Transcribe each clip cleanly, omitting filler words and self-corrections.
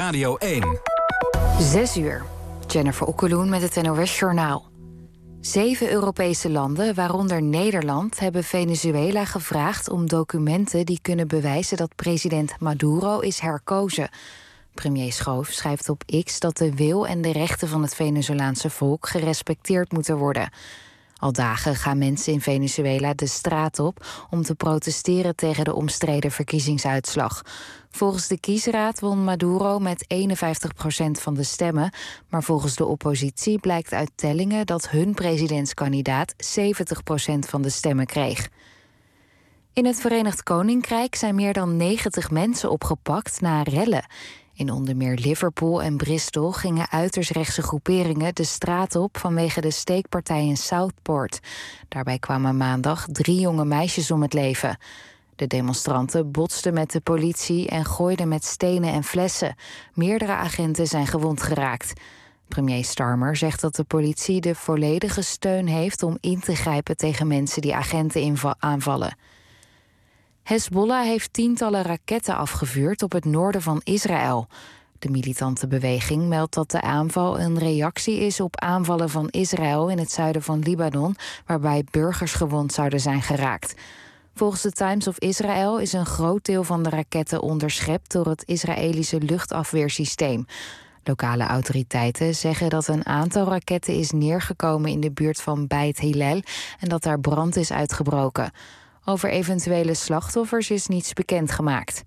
Radio 1. 6 uur. Jennifer Okkeloen met het NOS-journaal. 7 Europese landen, waaronder Nederland, hebben Venezuela gevraagd om documenten die kunnen bewijzen dat president Maduro is herkozen. Premier Schoof schrijft op X dat de wil en de rechten van het Venezolaanse volk gerespecteerd moeten worden. Al dagen gaan mensen in Venezuela de straat op om te protesteren tegen de omstreden verkiezingsuitslag. Volgens de kiesraad won Maduro met 51% van de stemmen, maar volgens de oppositie blijkt uit tellingen dat hun presidentskandidaat 70% van de stemmen kreeg. In het Verenigd Koninkrijk zijn meer dan 90 mensen opgepakt na rellen. In onder meer Liverpool en Bristol gingen uiterst rechtse groeperingen de straat op vanwege de steekpartij in Southport. Daarbij kwamen maandag 3 jonge meisjes om het leven. De demonstranten botsten met de politie en gooiden met stenen en flessen. Meerdere agenten zijn gewond geraakt. Premier Starmer zegt dat de politie de volledige steun heeft om in te grijpen tegen mensen die agenten aanvallen. Hezbollah heeft tientallen raketten afgevuurd op het noorden van Israël. De militante beweging meldt dat de aanval een reactie is op aanvallen van Israël in het zuiden van Libanon, waarbij burgers gewond zouden zijn geraakt. Volgens de Times of Israel is een groot deel van de raketten onderschept door het Israëlische luchtafweersysteem. Lokale autoriteiten zeggen dat een aantal raketten is neergekomen in de buurt van Beit Hillel en dat daar brand is uitgebroken. Over eventuele slachtoffers is niets bekendgemaakt.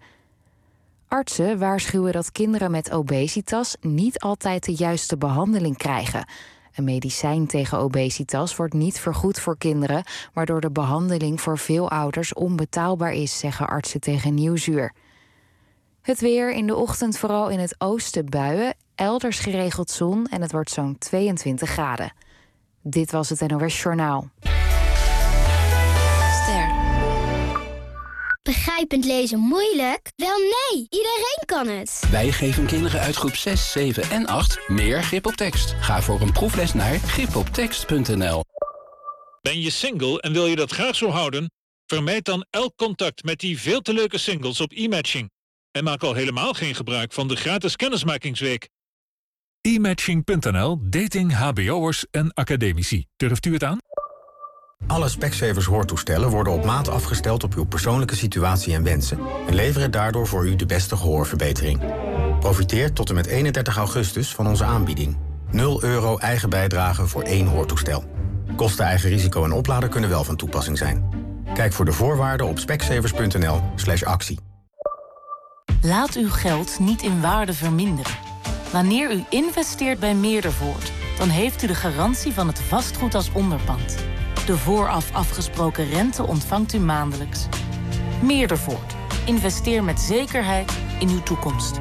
Artsen waarschuwen dat kinderen met obesitas niet altijd de juiste behandeling krijgen. Een medicijn tegen obesitas wordt niet vergoed voor kinderen, waardoor de behandeling voor veel ouders onbetaalbaar is, zeggen artsen tegen Nieuwsuur. Het weer, in de ochtend vooral in het oosten buien, elders geregeld zon en het wordt zo'n 22 graden. Dit was het NOS Journaal. Begrijpend lezen moeilijk? Wel nee, iedereen kan het. Wij geven kinderen uit groep 6, 7 en 8 meer grip op tekst. Ga voor een proefles naar gripoptekst.nl. Ben je single en wil je dat graag zo houden? Vermijd dan elk contact met die veel te leuke singles op e-matching. En maak al helemaal geen gebruik van de gratis kennismakingsweek. E-matching.nl, dating hbo'ers en academici. Durft u het aan? Alle Specsavers hoortoestellen worden op maat afgesteld op uw persoonlijke situatie en wensen en leveren daardoor voor u de beste gehoorverbetering. Profiteer tot en met 31 augustus van onze aanbieding. €0 eigen bijdrage voor 1 hoortoestel. Kosten, eigen risico en oplader kunnen wel van toepassing zijn. Kijk voor de voorwaarden op specsavers.nl/actie. Laat uw geld niet in waarde verminderen. Wanneer u investeert bij Meerdervoort, dan heeft u de garantie van het vastgoed als onderpand. De vooraf afgesproken rente ontvangt u maandelijks. Meerdervoort. Investeer met zekerheid in uw toekomst.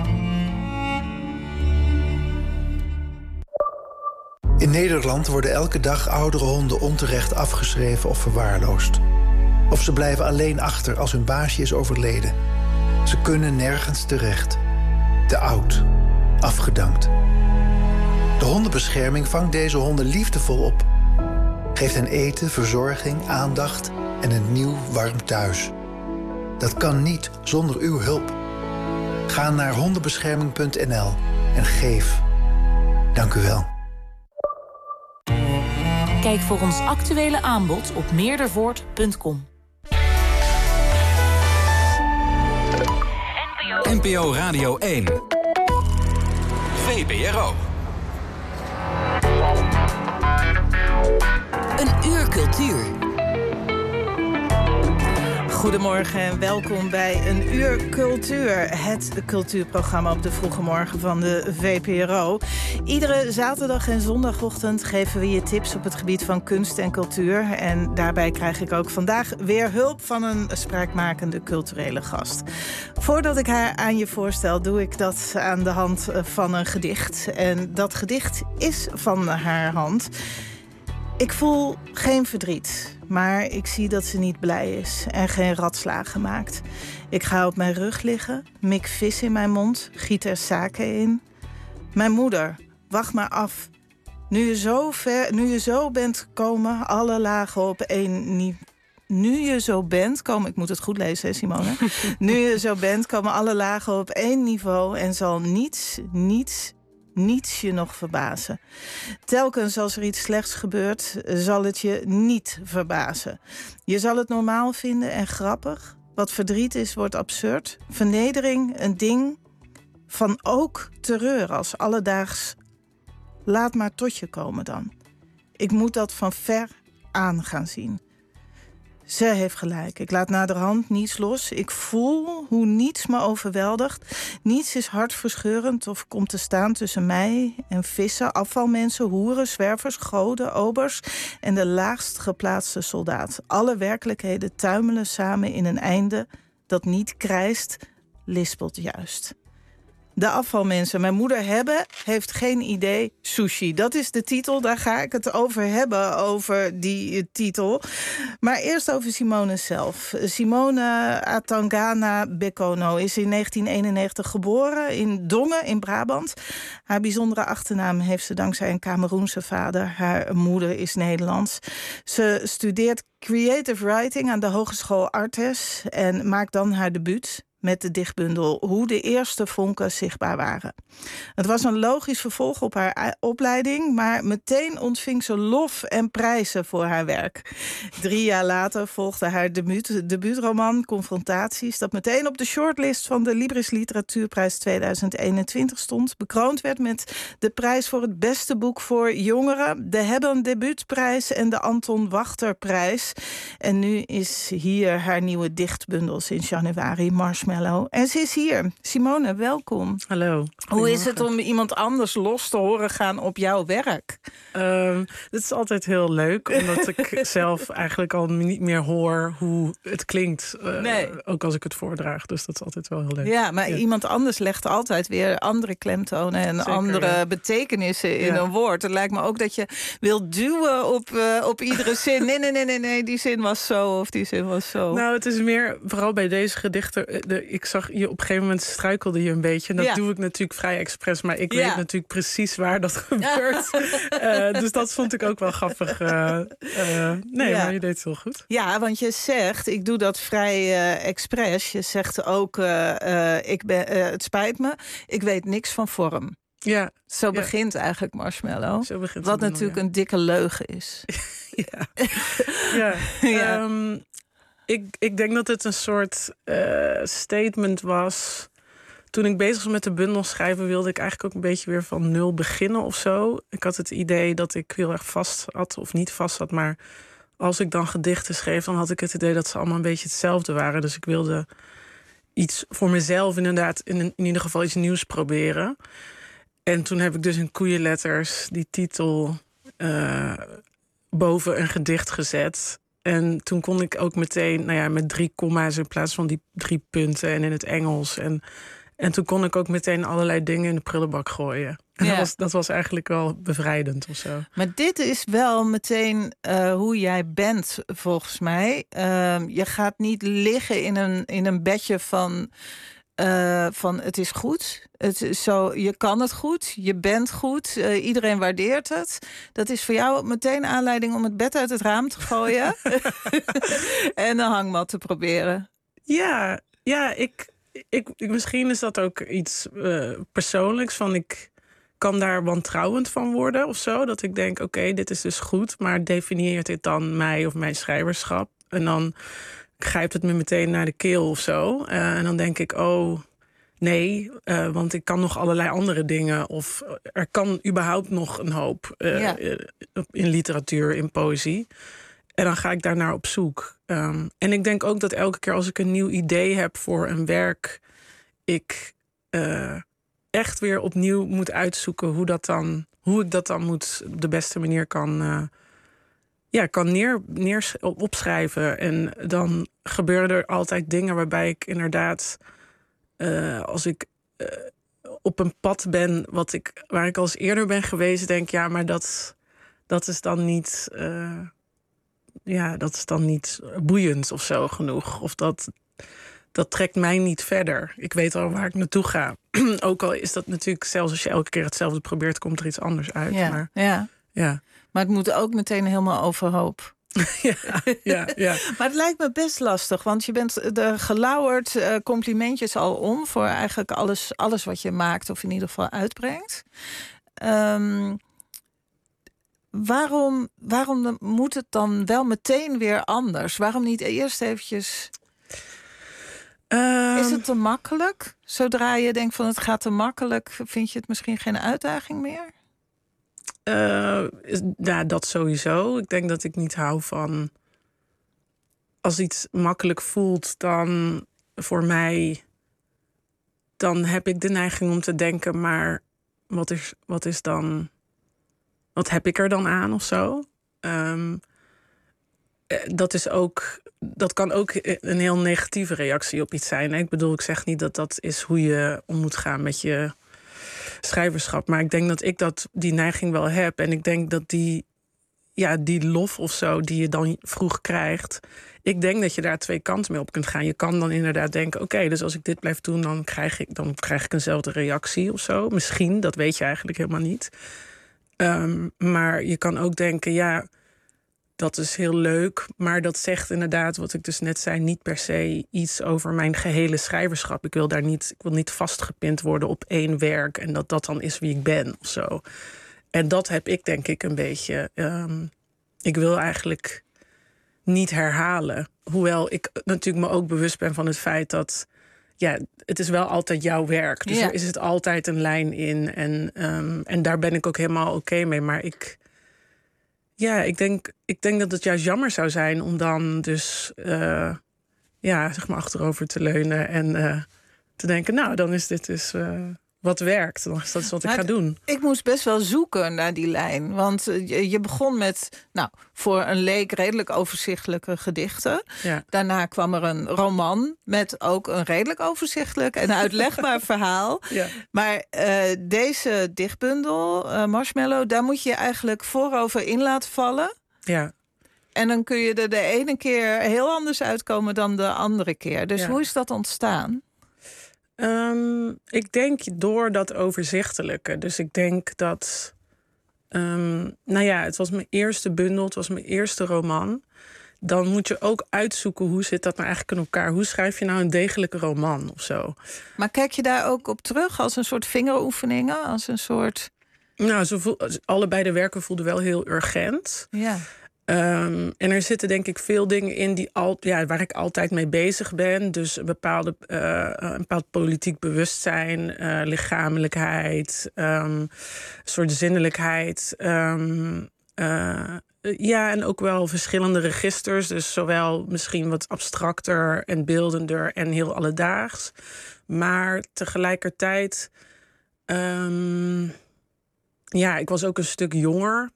In Nederland worden elke dag oudere honden onterecht afgeschreven of verwaarloosd. Of ze blijven alleen achter als hun baasje is overleden. Ze kunnen nergens terecht. Te oud. Afgedankt. De hondenbescherming vangt deze honden liefdevol op. Geeft hen eten, verzorging, aandacht en een nieuw warm thuis. Dat kan niet zonder uw hulp. Ga naar hondenbescherming.nl en geef. Dank u wel. Kijk voor ons actuele aanbod op meerdervoort.com. NPO Radio 1. VPRO. Een uur cultuur. Goedemorgen en welkom bij Een Uur Cultuur. Het cultuurprogramma op de vroege morgen van de VPRO. Iedere zaterdag en zondagochtend geven we je tips op het gebied van kunst en cultuur. En daarbij krijg ik ook vandaag weer hulp van een spraakmakende culturele gast. Voordat ik haar aan je voorstel, doe ik dat aan de hand van een gedicht. En dat gedicht is van haar hand. Ik voel geen verdriet, maar ik zie dat ze niet blij is en geen ratslagen maakt. Ik ga op mijn rug liggen, mik vis in mijn mond, giet er sake in. Mijn moeder, wacht maar af. Nu je zo bent gekomen, alle lagen op één nu je zo bent, ik moet het goed lezen, hè, Simone? Nu je zo bent, komen alle lagen op één niveau en zal niets je nog verbazen. Telkens als er iets slechts gebeurt, zal het je niet verbazen. Je zal het normaal vinden en grappig. Wat verdriet is, wordt absurd. Vernedering, een ding van ook terreur als alledaags. Laat maar tot je komen dan. Ik moet dat van ver aan gaan zien. Ze heeft gelijk. Ik laat naderhand niets los. Ik voel hoe niets me overweldigt. Niets is hartverscheurend of komt te staan tussen mij en vissen, afvalmensen, hoeren, zwervers, goden, obers en de laagst geplaatste soldaat. Alle werkelijkheden tuimelen samen in een einde dat niet krijst, lispelt juist. De afvalmensen. Mijn moeder heeft geen idee sushi. Dat is de titel, daar ga ik het over hebben, over die titel. Maar eerst over Simone zelf. Simone Atangana Bekono is in 1991 geboren in Dongen in Brabant. Haar bijzondere achternaam heeft ze dankzij een Kameroense vader. Haar moeder is Nederlands. Ze studeert creative writing aan de Hogeschool Artes en maakt dan haar debuut met de dichtbundel Hoe de eerste vonken zichtbaar waren. Het was een logisch vervolg op haar opleiding, maar meteen ontving ze lof en prijzen voor haar werk. 3 jaar later volgde haar debuutroman Confrontaties, dat meteen op de shortlist van de Libris Literatuurprijs 2021 stond. Bekroond werd met de prijs voor het beste boek voor jongeren, de Hebben Debuutprijs en de Anton Wachterprijs. En nu is hier haar nieuwe dichtbundel sinds januari, Marshmallow. En ze is hier. Simone, welkom. Hallo. Hoe is het om iemand anders los te horen gaan op jouw werk? Het is altijd heel leuk, omdat ik zelf eigenlijk al niet meer hoor hoe het klinkt. Ook als ik het voordraag, dus dat is altijd wel heel leuk. Ja, maar iemand anders legt altijd weer andere klemtonen en zeker, andere betekenissen in een woord. Het lijkt me ook dat je wilt duwen op iedere zin. Nee, die zin was zo of die zin was zo. Nou, het is meer, vooral bij deze gedichten, ik zag je op een gegeven moment struikelde je een beetje. En dat doe ik natuurlijk vrij expres, maar ik weet natuurlijk precies waar dat gebeurt. Dus dat vond ik ook wel grappig. Maar je deed het heel goed. Ja, want je zegt, ik doe dat vrij expres. Je zegt ook, het spijt me, ik weet niks van vorm. Ja. Zo begint eigenlijk Marshmallow. Zo begint wat natuurlijk een dikke leugen is. Ik denk dat het een soort statement was. Toen ik bezig was met de bundel schrijven, wilde ik eigenlijk ook een beetje weer van nul beginnen of zo. Ik had het idee dat ik heel erg vast had, of niet vast had, maar als ik dan gedichten schreef, dan had ik het idee dat ze allemaal een beetje hetzelfde waren. Dus ik wilde iets voor mezelf inderdaad, in ieder geval iets nieuws proberen. En toen heb ik dus in koeienletters die titel boven een gedicht gezet. En toen kon ik ook meteen, met 3 komma's in plaats van die 3 punten en in het Engels. En toen kon ik ook meteen allerlei dingen in de prullenbak gooien. En dat was eigenlijk wel bevrijdend of zo. Maar dit is wel meteen hoe jij bent, volgens mij. Je gaat niet liggen in een bedje van het is goed. Het is zo, je kan het goed, je bent goed, iedereen waardeert het. Dat is voor jou meteen aanleiding om het bed uit het raam te gooien en een hangmat te proberen. Ja, misschien is dat ook iets persoonlijks. Van ik kan daar wantrouwend van worden of zo. Dat ik denk, oké, dit is dus goed, maar definieert dit dan mij of mijn schrijverschap? En dan grijpt het me meteen naar de keel of zo. En dan denk ik, nee, want ik kan nog allerlei andere dingen. Of er kan überhaupt nog een hoop in literatuur, in poëzie. En dan ga ik daarnaar op zoek. En ik denk ook dat elke keer als ik een nieuw idee heb voor een werk, ik echt weer opnieuw moet uitzoeken hoe ik dat dan op de beste manier kan opschrijven. En dan gebeuren er altijd dingen waarbij ik inderdaad, als ik op een pad ben waar ik al eens eerder ben geweest, denk maar dat is dan niet dat is dan niet boeiend of zo genoeg. Of dat trekt mij niet verder. Ik weet al waar ik naartoe ga. Ook al is dat natuurlijk, zelfs als je elke keer hetzelfde probeert, komt er iets anders uit. Maar het moet ook meteen helemaal overhoop. Ja. Maar het lijkt me best lastig, want je bent er gelauwerd, complimentjes al om voor eigenlijk alles wat je maakt of in ieder geval uitbrengt. Waarom moet het dan wel meteen weer anders? Waarom niet eerst eventjes... Is het te makkelijk? Zodra je denkt van het gaat te makkelijk, vind je het misschien geen uitdaging meer? Ja, dat sowieso. Ik denk dat ik niet hou van... Als iets makkelijk voelt, dan voor mij... Dan heb ik de neiging om te denken, maar wat is dan... Wat heb ik er dan aan of zo? Dat kan ook een heel negatieve reactie op iets zijn. Ik bedoel, ik zeg niet dat dat is hoe je om moet gaan met je schrijverschap. Maar ik denk dat ik die neiging wel heb. En ik denk dat die lof of zo die je dan vroeg krijgt... Ik denk dat je daar twee kanten mee op kunt gaan. Je kan dan inderdaad denken, oké, dus als ik dit blijf doen... dan krijg ik eenzelfde reactie of zo. Misschien, dat weet je eigenlijk helemaal niet. Maar je kan ook denken, ja, dat is heel leuk. Maar dat zegt inderdaad, wat ik dus net zei... niet per se iets over mijn gehele schrijverschap. Ik wil niet vastgepind worden op één werk... en dat dan is wie ik ben of zo. En dat heb ik denk ik een beetje... ik wil eigenlijk niet herhalen. Hoewel ik natuurlijk me ook bewust ben van het feit dat... ja, het is wel altijd jouw werk. Dus er is het altijd een lijn in. En daar ben ik ook helemaal oké mee. Maar ik denk dat het juist jammer zou zijn... om dan dus zeg maar achterover te leunen... en te denken, nou, dan is dit dus... wat werkt, dan is dat wat ik ga doen. Ik moest best wel zoeken naar die lijn. Want je begon met, voor een leek redelijk overzichtelijke gedichten. Ja. Daarna kwam er een roman met ook een redelijk overzichtelijk en uitlegbaar verhaal. Ja. Maar deze dichtbundel, Marshmallow, daar moet je eigenlijk voorover in laten vallen. Ja. En dan kun je er de ene keer heel anders uitkomen dan de andere keer. Dus hoe is dat ontstaan? Ik denk door dat overzichtelijke. Dus ik denk dat... het was mijn eerste bundel, het was mijn eerste roman. Dan moet je ook uitzoeken hoe zit dat nou eigenlijk in elkaar. Hoe schrijf je nou een degelijke roman of zo? Maar kijk je daar ook op terug als een soort vingeroefeningen? Als een soort... allebei de werken voelden wel heel urgent. Ja. En er zitten denk ik veel dingen in waar ik altijd mee bezig ben. Dus een bepaald politiek bewustzijn, lichamelijkheid, een soort zinnelijkheid. En ook wel verschillende registers. Dus zowel misschien wat abstracter en beeldender en heel alledaags. Maar tegelijkertijd... ik was ook een stuk jonger.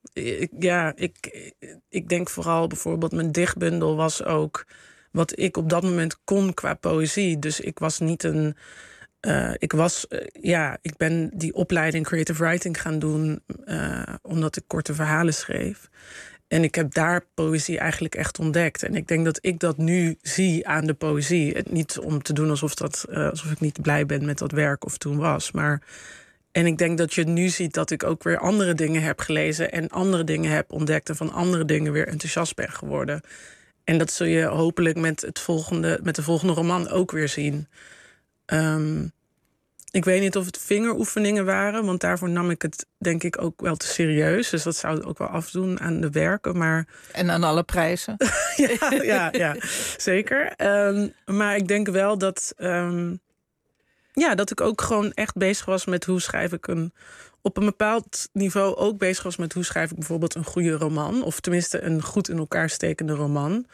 Ik denk vooral bijvoorbeeld mijn dichtbundel was ook wat ik op dat moment kon qua poëzie. Dus ik was niet een... ik ben die opleiding creative writing gaan doen omdat ik korte verhalen schreef. En ik heb daar poëzie eigenlijk echt ontdekt. En ik denk dat ik dat nu zie aan de poëzie. Niet om te doen alsof ik niet blij ben met dat werk of toen was, maar... En ik denk dat je nu ziet dat ik ook weer andere dingen heb gelezen... en andere dingen heb ontdekt en van andere dingen weer enthousiast ben geworden. En dat zul je hopelijk met de volgende roman ook weer zien. Ik weet niet of het vingeroefeningen waren... want daarvoor nam ik het denk ik ook wel te serieus. Dus dat zou het ook wel afdoen aan de werken. Maar... En aan alle prijzen. ja, zeker. Maar ik denk wel dat... dat ik ook gewoon echt bezig was met hoe schrijf ik op een bepaald niveau ook bezig was met hoe schrijf ik bijvoorbeeld een goede roman. Of tenminste een goed in elkaar stekende roman.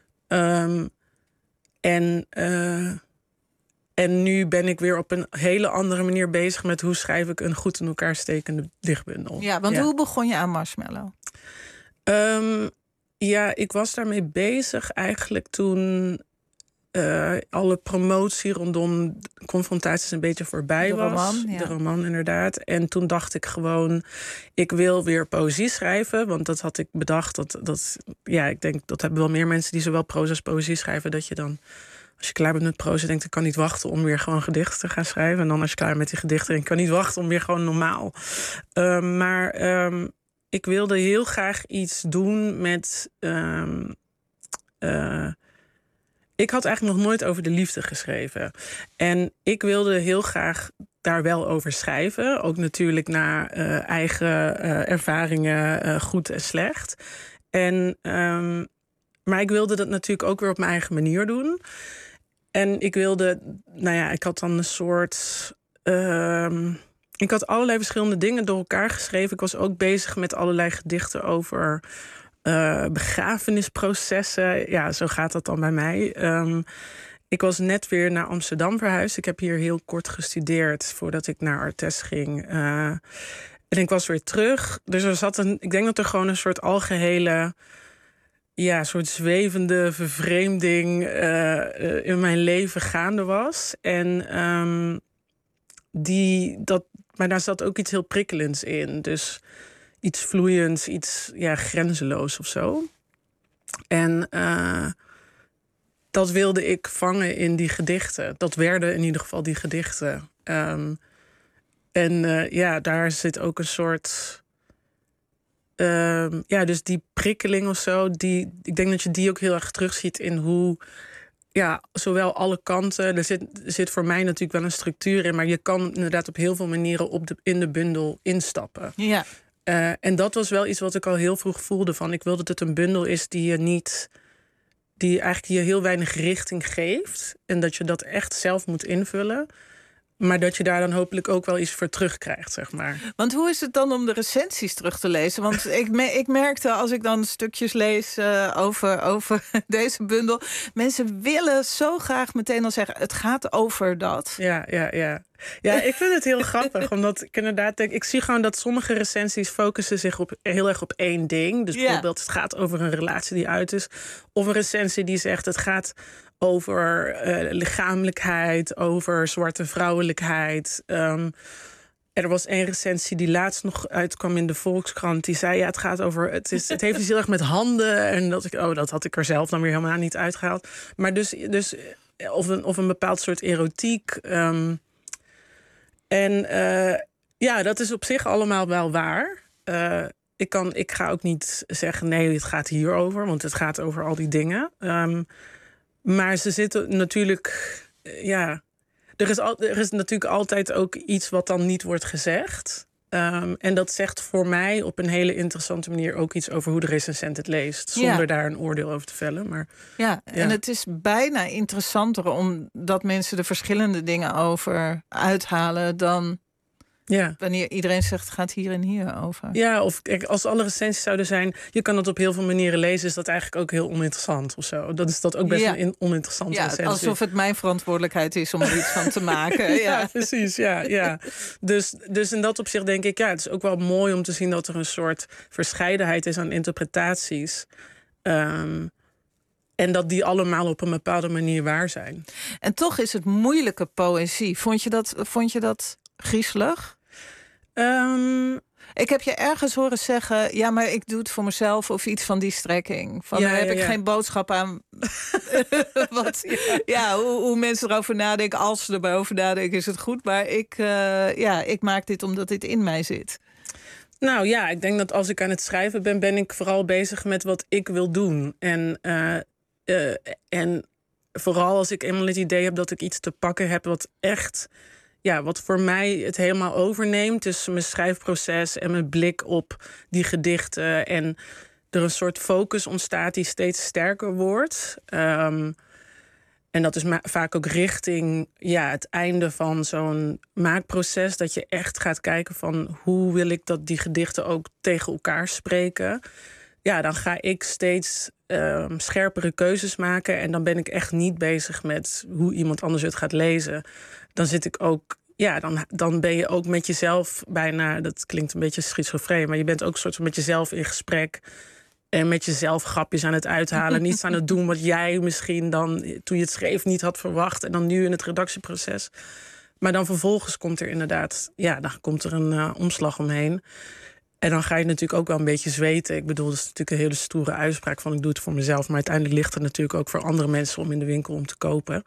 En nu ben ik weer op een hele andere manier bezig met hoe schrijf ik een goed in elkaar stekende dichtbundel. Ja, want hoe begon je aan Marshmallow? Ik was daarmee bezig eigenlijk toen... alle promotie rondom confrontaties een beetje voorbij was. Roman, ja. De roman, inderdaad. En toen dacht ik gewoon, ik wil weer poëzie schrijven. Want dat had ik bedacht. Ik denk, dat hebben wel meer mensen die zowel proza als poëzie schrijven. Dat je dan, als je klaar bent met proza, denkt, ik kan niet wachten om weer gewoon gedichten te gaan schrijven. En dan als je klaar bent met die gedichten, denk ik kan niet wachten om weer gewoon normaal. ik wilde heel graag iets doen met... ik had eigenlijk nog nooit over de liefde geschreven. En ik wilde heel graag daar wel over schrijven. Ook natuurlijk naar eigen ervaringen, goed en slecht. Maar ik wilde dat natuurlijk ook weer op mijn eigen manier doen. En ik wilde... ik had dan een soort... ik had allerlei verschillende dingen door elkaar geschreven. Ik was ook bezig met allerlei gedichten over... begrafenisprocessen. Ja, zo gaat dat dan bij mij. Ik was net weer naar Amsterdam verhuisd. Ik heb hier heel kort gestudeerd voordat ik naar Artes ging. En ik was weer terug. Dus er zat ik denk dat er gewoon een soort algehele... soort zwevende vervreemding in mijn leven gaande was. Maar daar zat ook iets heel prikkelends in. Dus... iets vloeiends, iets grenzeloos of zo. En dat wilde ik vangen in die gedichten. Dat werden in ieder geval die gedichten. Daar zit ook een soort... dus die prikkeling of zo... ik denk dat je die ook heel erg terugziet in hoe... zowel alle kanten... Er zit voor mij natuurlijk wel een structuur in... maar je kan inderdaad op heel veel manieren in de bundel instappen. Ja. En dat was wel iets wat ik al heel vroeg voelde. Van ik wil dat het een bundel is die je heel weinig richting geeft. En dat je dat echt zelf moet invullen. Maar dat je daar dan hopelijk ook wel iets voor terugkrijgt, zeg maar. Want hoe is het dan om de recensies terug te lezen? Want ik merkte als ik dan stukjes lees over deze bundel... mensen willen zo graag meteen al zeggen... het gaat over dat. Ja. Ja, ik vind het heel grappig. Omdat ik inderdaad denk... ik zie gewoon dat sommige recensies focussen zich heel erg op één ding. Dus bijvoorbeeld het gaat over een relatie die uit is. Of een recensie die zegt het gaat... over lichamelijkheid, over zwarte vrouwelijkheid. Er was één recensie die laatst nog uitkwam in de Volkskrant. Die zei, het gaat over... Het heeft iets heel erg met handen. En dat had ik er zelf dan weer helemaal niet uitgehaald. Maar dus of een bepaald soort erotiek. Dat is op zich allemaal wel waar. Ik ga ook niet zeggen, nee, het gaat hierover. Want het gaat over al die dingen. Maar ze zitten natuurlijk... Er is natuurlijk altijd ook iets wat dan niet wordt gezegd. En dat zegt voor mij op een hele interessante manier... ook iets over hoe de recensent het leest. Zonder daar een oordeel over te vellen. Maar, en het is bijna interessanter... omdat mensen er verschillende dingen over uithalen... dan wanneer iedereen zegt, het gaat hier en hier over. Ja, of als alle recensies zouden zijn... je kan het op heel veel manieren lezen... is dat eigenlijk ook heel oninteressant of zo. Dat is dat ook best een oninteressante recensie. Alsof het mijn verantwoordelijkheid is om er iets van te maken. Ja, precies, ja. Dus in dat opzicht denk ik... het is ook wel mooi om te zien dat er een soort verscheidenheid is aan interpretaties... en dat die allemaal op een bepaalde manier waar zijn. En toch is het moeilijke poëzie. Vond je dat griezelig? Ik heb je ergens horen zeggen... ja, maar ik doe het voor mezelf of iets van die strekking. Daar heb ik geen boodschap aan. Hoe mensen erover nadenken... als ze erover nadenken, is het goed. Maar ik maak dit omdat dit in mij zit. Nou ja, ik denk dat als ik aan het schrijven ben ik vooral bezig met wat ik wil doen. En vooral als ik eenmaal het idee heb dat ik iets te pakken heb... wat echt... wat voor mij het helemaal overneemt. Dus mijn schrijfproces en mijn blik op die gedichten. En er een soort focus ontstaat die steeds sterker wordt. En dat is vaak ook richting het einde van zo'n maakproces. Dat je echt gaat kijken van hoe wil ik dat die gedichten ook tegen elkaar spreken. Ja, dan ga ik steeds scherpere keuzes maken. En dan ben ik echt niet bezig met hoe iemand anders het gaat lezen. Dan zit ik ook... dan ben je ook met jezelf bijna... dat klinkt een beetje schizofreen... maar je bent ook een soort van met jezelf in gesprek... en met jezelf grapjes aan het uithalen... niets aan het doen wat jij misschien dan... toen je het schreef niet had verwacht... en dan nu in het redactieproces. Maar dan vervolgens komt er inderdaad... dan komt er een omslag omheen... En dan ga je natuurlijk ook wel een beetje zweten. Ik bedoel, dat is natuurlijk een hele stoere uitspraak van... ik doe het voor mezelf, maar uiteindelijk ligt het natuurlijk ook voor andere mensen... om in de winkel om te kopen.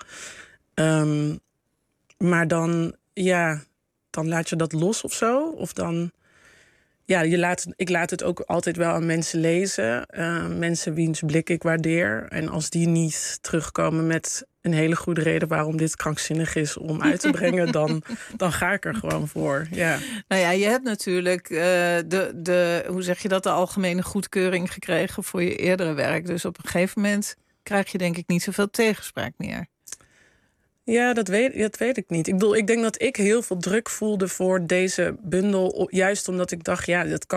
Maar dan laat je dat los of zo. Of dan... ik laat het ook altijd wel aan mensen lezen. Mensen wiens blik ik waardeer. En als die niet terugkomen met een hele goede reden waarom dit krankzinnig is om uit te brengen, dan ga ik er gewoon voor. Ja. Nou ja, je hebt natuurlijk hoe zeg je dat, de algemene goedkeuring gekregen voor je eerdere werk. Dus op een gegeven moment krijg je denk ik niet zoveel tegenspraak meer. Ja, dat weet ik niet. Ik denk dat ik heel veel druk voelde voor deze bundel. Juist omdat ik dacht,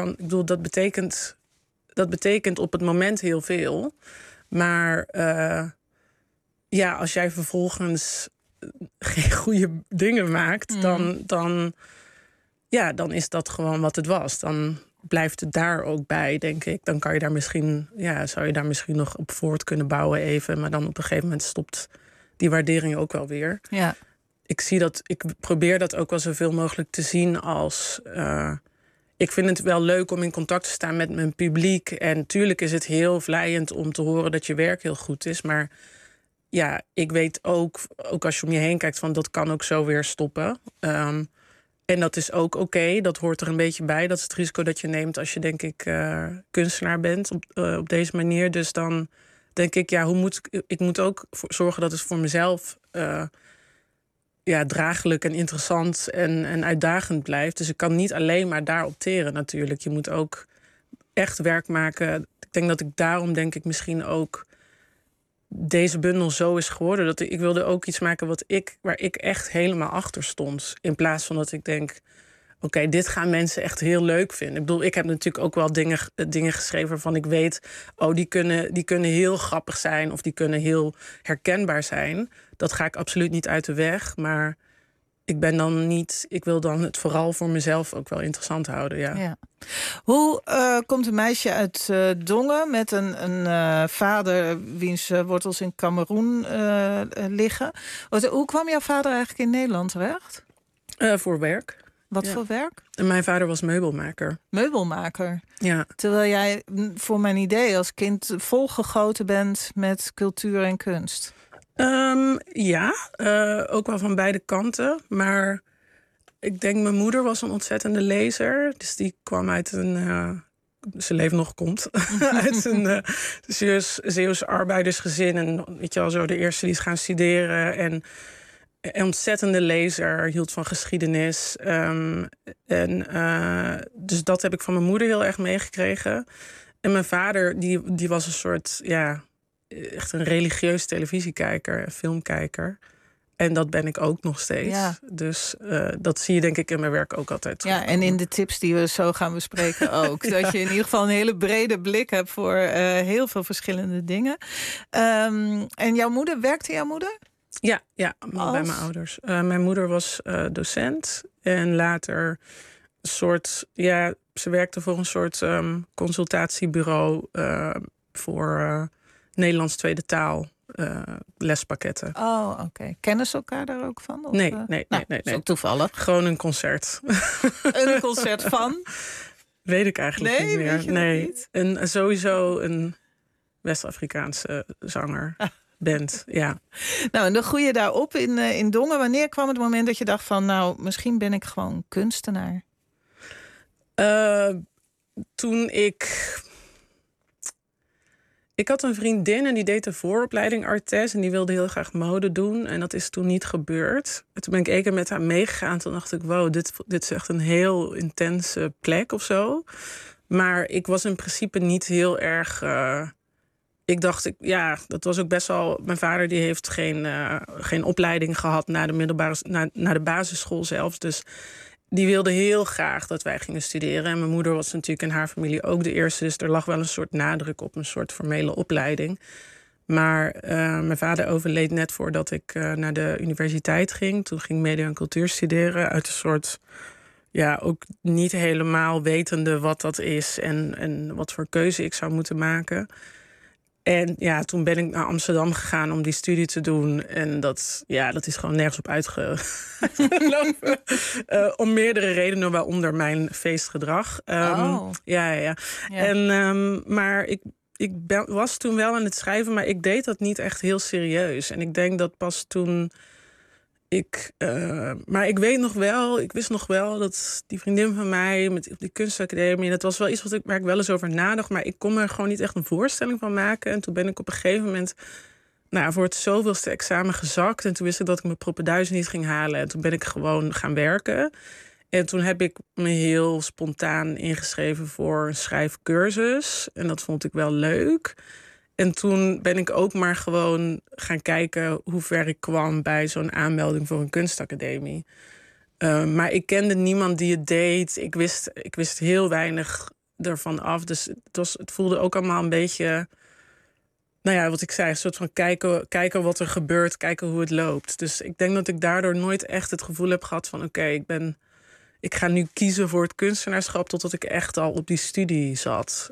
dat betekent op het moment heel veel. Maar als jij vervolgens geen goede dingen maakt, dan is dat gewoon wat het was. Dan blijft het daar ook bij, denk ik. Dan kan je zou je daar misschien nog op voort kunnen bouwen even. Maar dan op een gegeven moment stopt die waardering ook wel weer. Ja. Ik probeer dat ook wel zoveel mogelijk te zien als ik vind het wel leuk om in contact te staan met mijn publiek. En natuurlijk is het heel vleiend om te horen dat je werk heel goed is. Maar ja, ik weet ook als je om je heen kijkt, van dat kan ook zo weer stoppen. En dat is ook oké. Dat hoort er een beetje bij. Dat is het risico dat je neemt als je, denk ik, kunstenaar bent op deze manier. Dus dan denk ik, ik moet ook zorgen dat het voor mezelf draaglijk en interessant en uitdagend blijft. Dus ik kan niet alleen maar daarop teren natuurlijk. Je moet ook echt werk maken. Ik denk dat ik daarom, denk ik, misschien ook deze bundel zo is geworden. Dat ik wilde ook iets maken waar ik echt helemaal achter stond. In plaats van dat ik denk, oké, dit gaan mensen echt heel leuk vinden. Ik bedoel, ik heb natuurlijk ook wel dingen geschreven waarvan ik weet, die kunnen heel grappig zijn of die kunnen heel herkenbaar zijn. Dat ga ik absoluut niet uit de weg, maar ik wil dan het vooral voor mezelf ook wel interessant houden. Ja. Hoe komt een meisje uit Dongen met een vader wiens wortels in Kameroen liggen? Hoe kwam jouw vader eigenlijk in Nederland terecht? Voor werk. Wat voor werk? En mijn vader was meubelmaker. Meubelmaker? Ja. Terwijl jij, voor mijn idee, als kind volgegoten bent met cultuur en kunst. Ook wel van beide kanten. Maar ik denk, mijn moeder was een ontzettende lezer. Dus die kwam uit ze leeft nog, uit een Zeeuws arbeidersgezin. En weet je wel, zo de eerste die is gaan studeren. En een ontzettende lezer, hield van geschiedenis. Dus dat heb ik van mijn moeder heel erg meegekregen. En mijn vader, die was een soort, echt een religieus televisiekijker, filmkijker. En dat ben ik ook nog steeds. Ja. Dus dat zie je, denk ik, in mijn werk ook altijd terug. Ja, en in de tips die we zo gaan bespreken ook. Dat je in ieder geval een hele brede blik hebt voor heel veel verschillende dingen. En werkte jouw moeder? Ja, bij mijn ouders. Mijn moeder was docent en later een soort, ze werkte voor een soort consultatiebureau voor Nederlands tweede taal. Lespakketten. Oh, oké. Kennen ze elkaar daar ook van? Of, nee. Zo toevallig. Gewoon een concert. Een concert van? Weet ik eigenlijk niet meer. Weet je niet? En sowieso een West-Afrikaanse zanger. Band, ja. Nou, en dan groei je daarop in Dongen. Wanneer kwam het moment dat je dacht van, nou, misschien ben ik gewoon kunstenaar? Toen ik had een vriendin en die deed de vooropleiding Artes en die wilde heel graag mode doen. En dat is toen niet gebeurd. En toen ben ik één keer met haar meegegaan. Toen dacht ik, wow, dit is echt een heel intense plek of zo. Maar ik was in principe niet heel erg. Ik dacht, dat was ook best wel. Mijn vader die heeft geen opleiding gehad na de basisschool zelfs. Dus die wilde heel graag dat wij gingen studeren. En mijn moeder was natuurlijk in haar familie ook de eerste. Dus er lag wel een soort nadruk op een soort formele opleiding. Maar mijn vader overleed net voordat ik naar de universiteit ging. Toen ging ik media en cultuur studeren. Uit een soort, ook niet helemaal wetende wat dat is. En wat voor keuze ik zou moeten maken. En toen ben ik naar Amsterdam gegaan om die studie te doen. En dat is gewoon nergens op uitgelopen. Om meerdere redenen, waaronder mijn feestgedrag. Ja. Maar ik was toen wel aan het schrijven, maar ik deed dat niet echt heel serieus. En ik denk dat pas toen Maar ik wist nog wel dat die vriendin van mij met op die kunstacademie, en dat was wel iets waar ik wel eens over nadacht, maar ik kon me er gewoon niet echt een voorstelling van maken. En toen ben ik op een gegeven moment voor het zoveelste examen gezakt. En toen wist ik dat ik mijn propenduizen niet ging halen. En toen ben ik gewoon gaan werken. En toen heb ik me heel spontaan ingeschreven voor een schrijfcursus. En dat vond ik wel leuk. En toen ben ik ook maar gewoon gaan kijken hoe ver ik kwam bij zo'n aanmelding voor een kunstacademie. Maar ik kende niemand die het deed. Ik wist heel weinig ervan af. Dus het voelde ook allemaal een beetje, wat ik zei, een soort van kijken wat er gebeurt, kijken hoe het loopt. Dus ik denk dat ik daardoor nooit echt het gevoel heb gehad van ik ga nu kiezen voor het kunstenaarschap totdat ik echt al op die studie zat.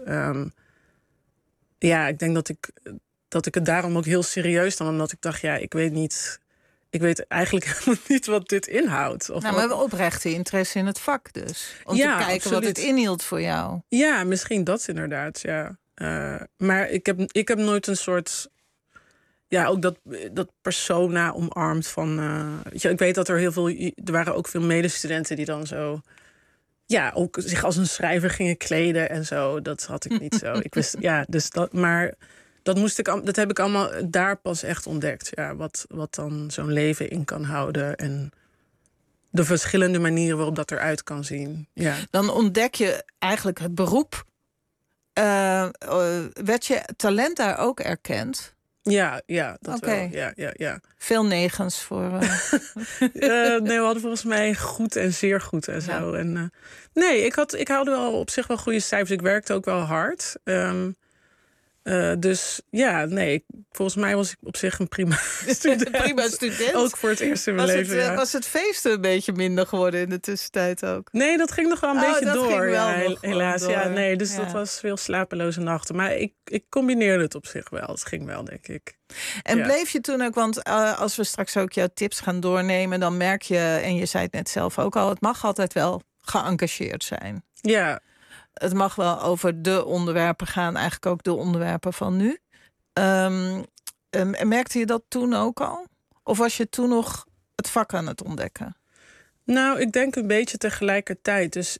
Ik denk dat ik het daarom ook heel serieus nam. Omdat ik dacht, ik weet eigenlijk helemaal niet wat dit inhoudt. Maar we hebben oprechte interesse in het vak dus. Om te kijken absoluut wat het inhield voor jou. Ja, misschien dat inderdaad, ja. Maar ik heb nooit een soort, ook dat persona omarmd van. Ik weet dat er waren ook veel medestudenten die dan zo, ook zich als een schrijver gingen kleden en zo. Dat had ik niet zo. Ik wist, dus dat, maar dat heb ik allemaal daar pas echt ontdekt. Ja, wat dan zo'n leven in kan houden en de verschillende manieren waarop dat eruit kan zien. Ja. Dan ontdek je eigenlijk het beroep. Werd je talent daar ook erkend? Ja, dat wel. Ja. Veel negens voor. Nee, we hadden volgens mij goed en zeer goed en zo. En, ik haalde wel op zich wel goede cijfers. Ik werkte ook wel hard. Volgens mij was ik op zich een prima student. Prima student. Ook voor het eerst in mijn leven. Was het feesten een beetje minder geworden in de tussentijd ook? Nee, dat ging nog wel een beetje door. Helaas. Door. Dat was veel slapeloze nachten. Maar ik combineerde het op zich wel. Het ging wel, denk ik. En bleef je toen ook, want als we straks ook jouw tips gaan doornemen, dan merk je, en je zei het net zelf ook al, het mag altijd wel geëngageerd zijn. Ja. Het mag wel over de onderwerpen gaan, eigenlijk ook de onderwerpen van nu. Merkte je dat toen ook al? Of was je toen nog het vak aan het ontdekken? Nou, ik denk een beetje tegelijkertijd. Dus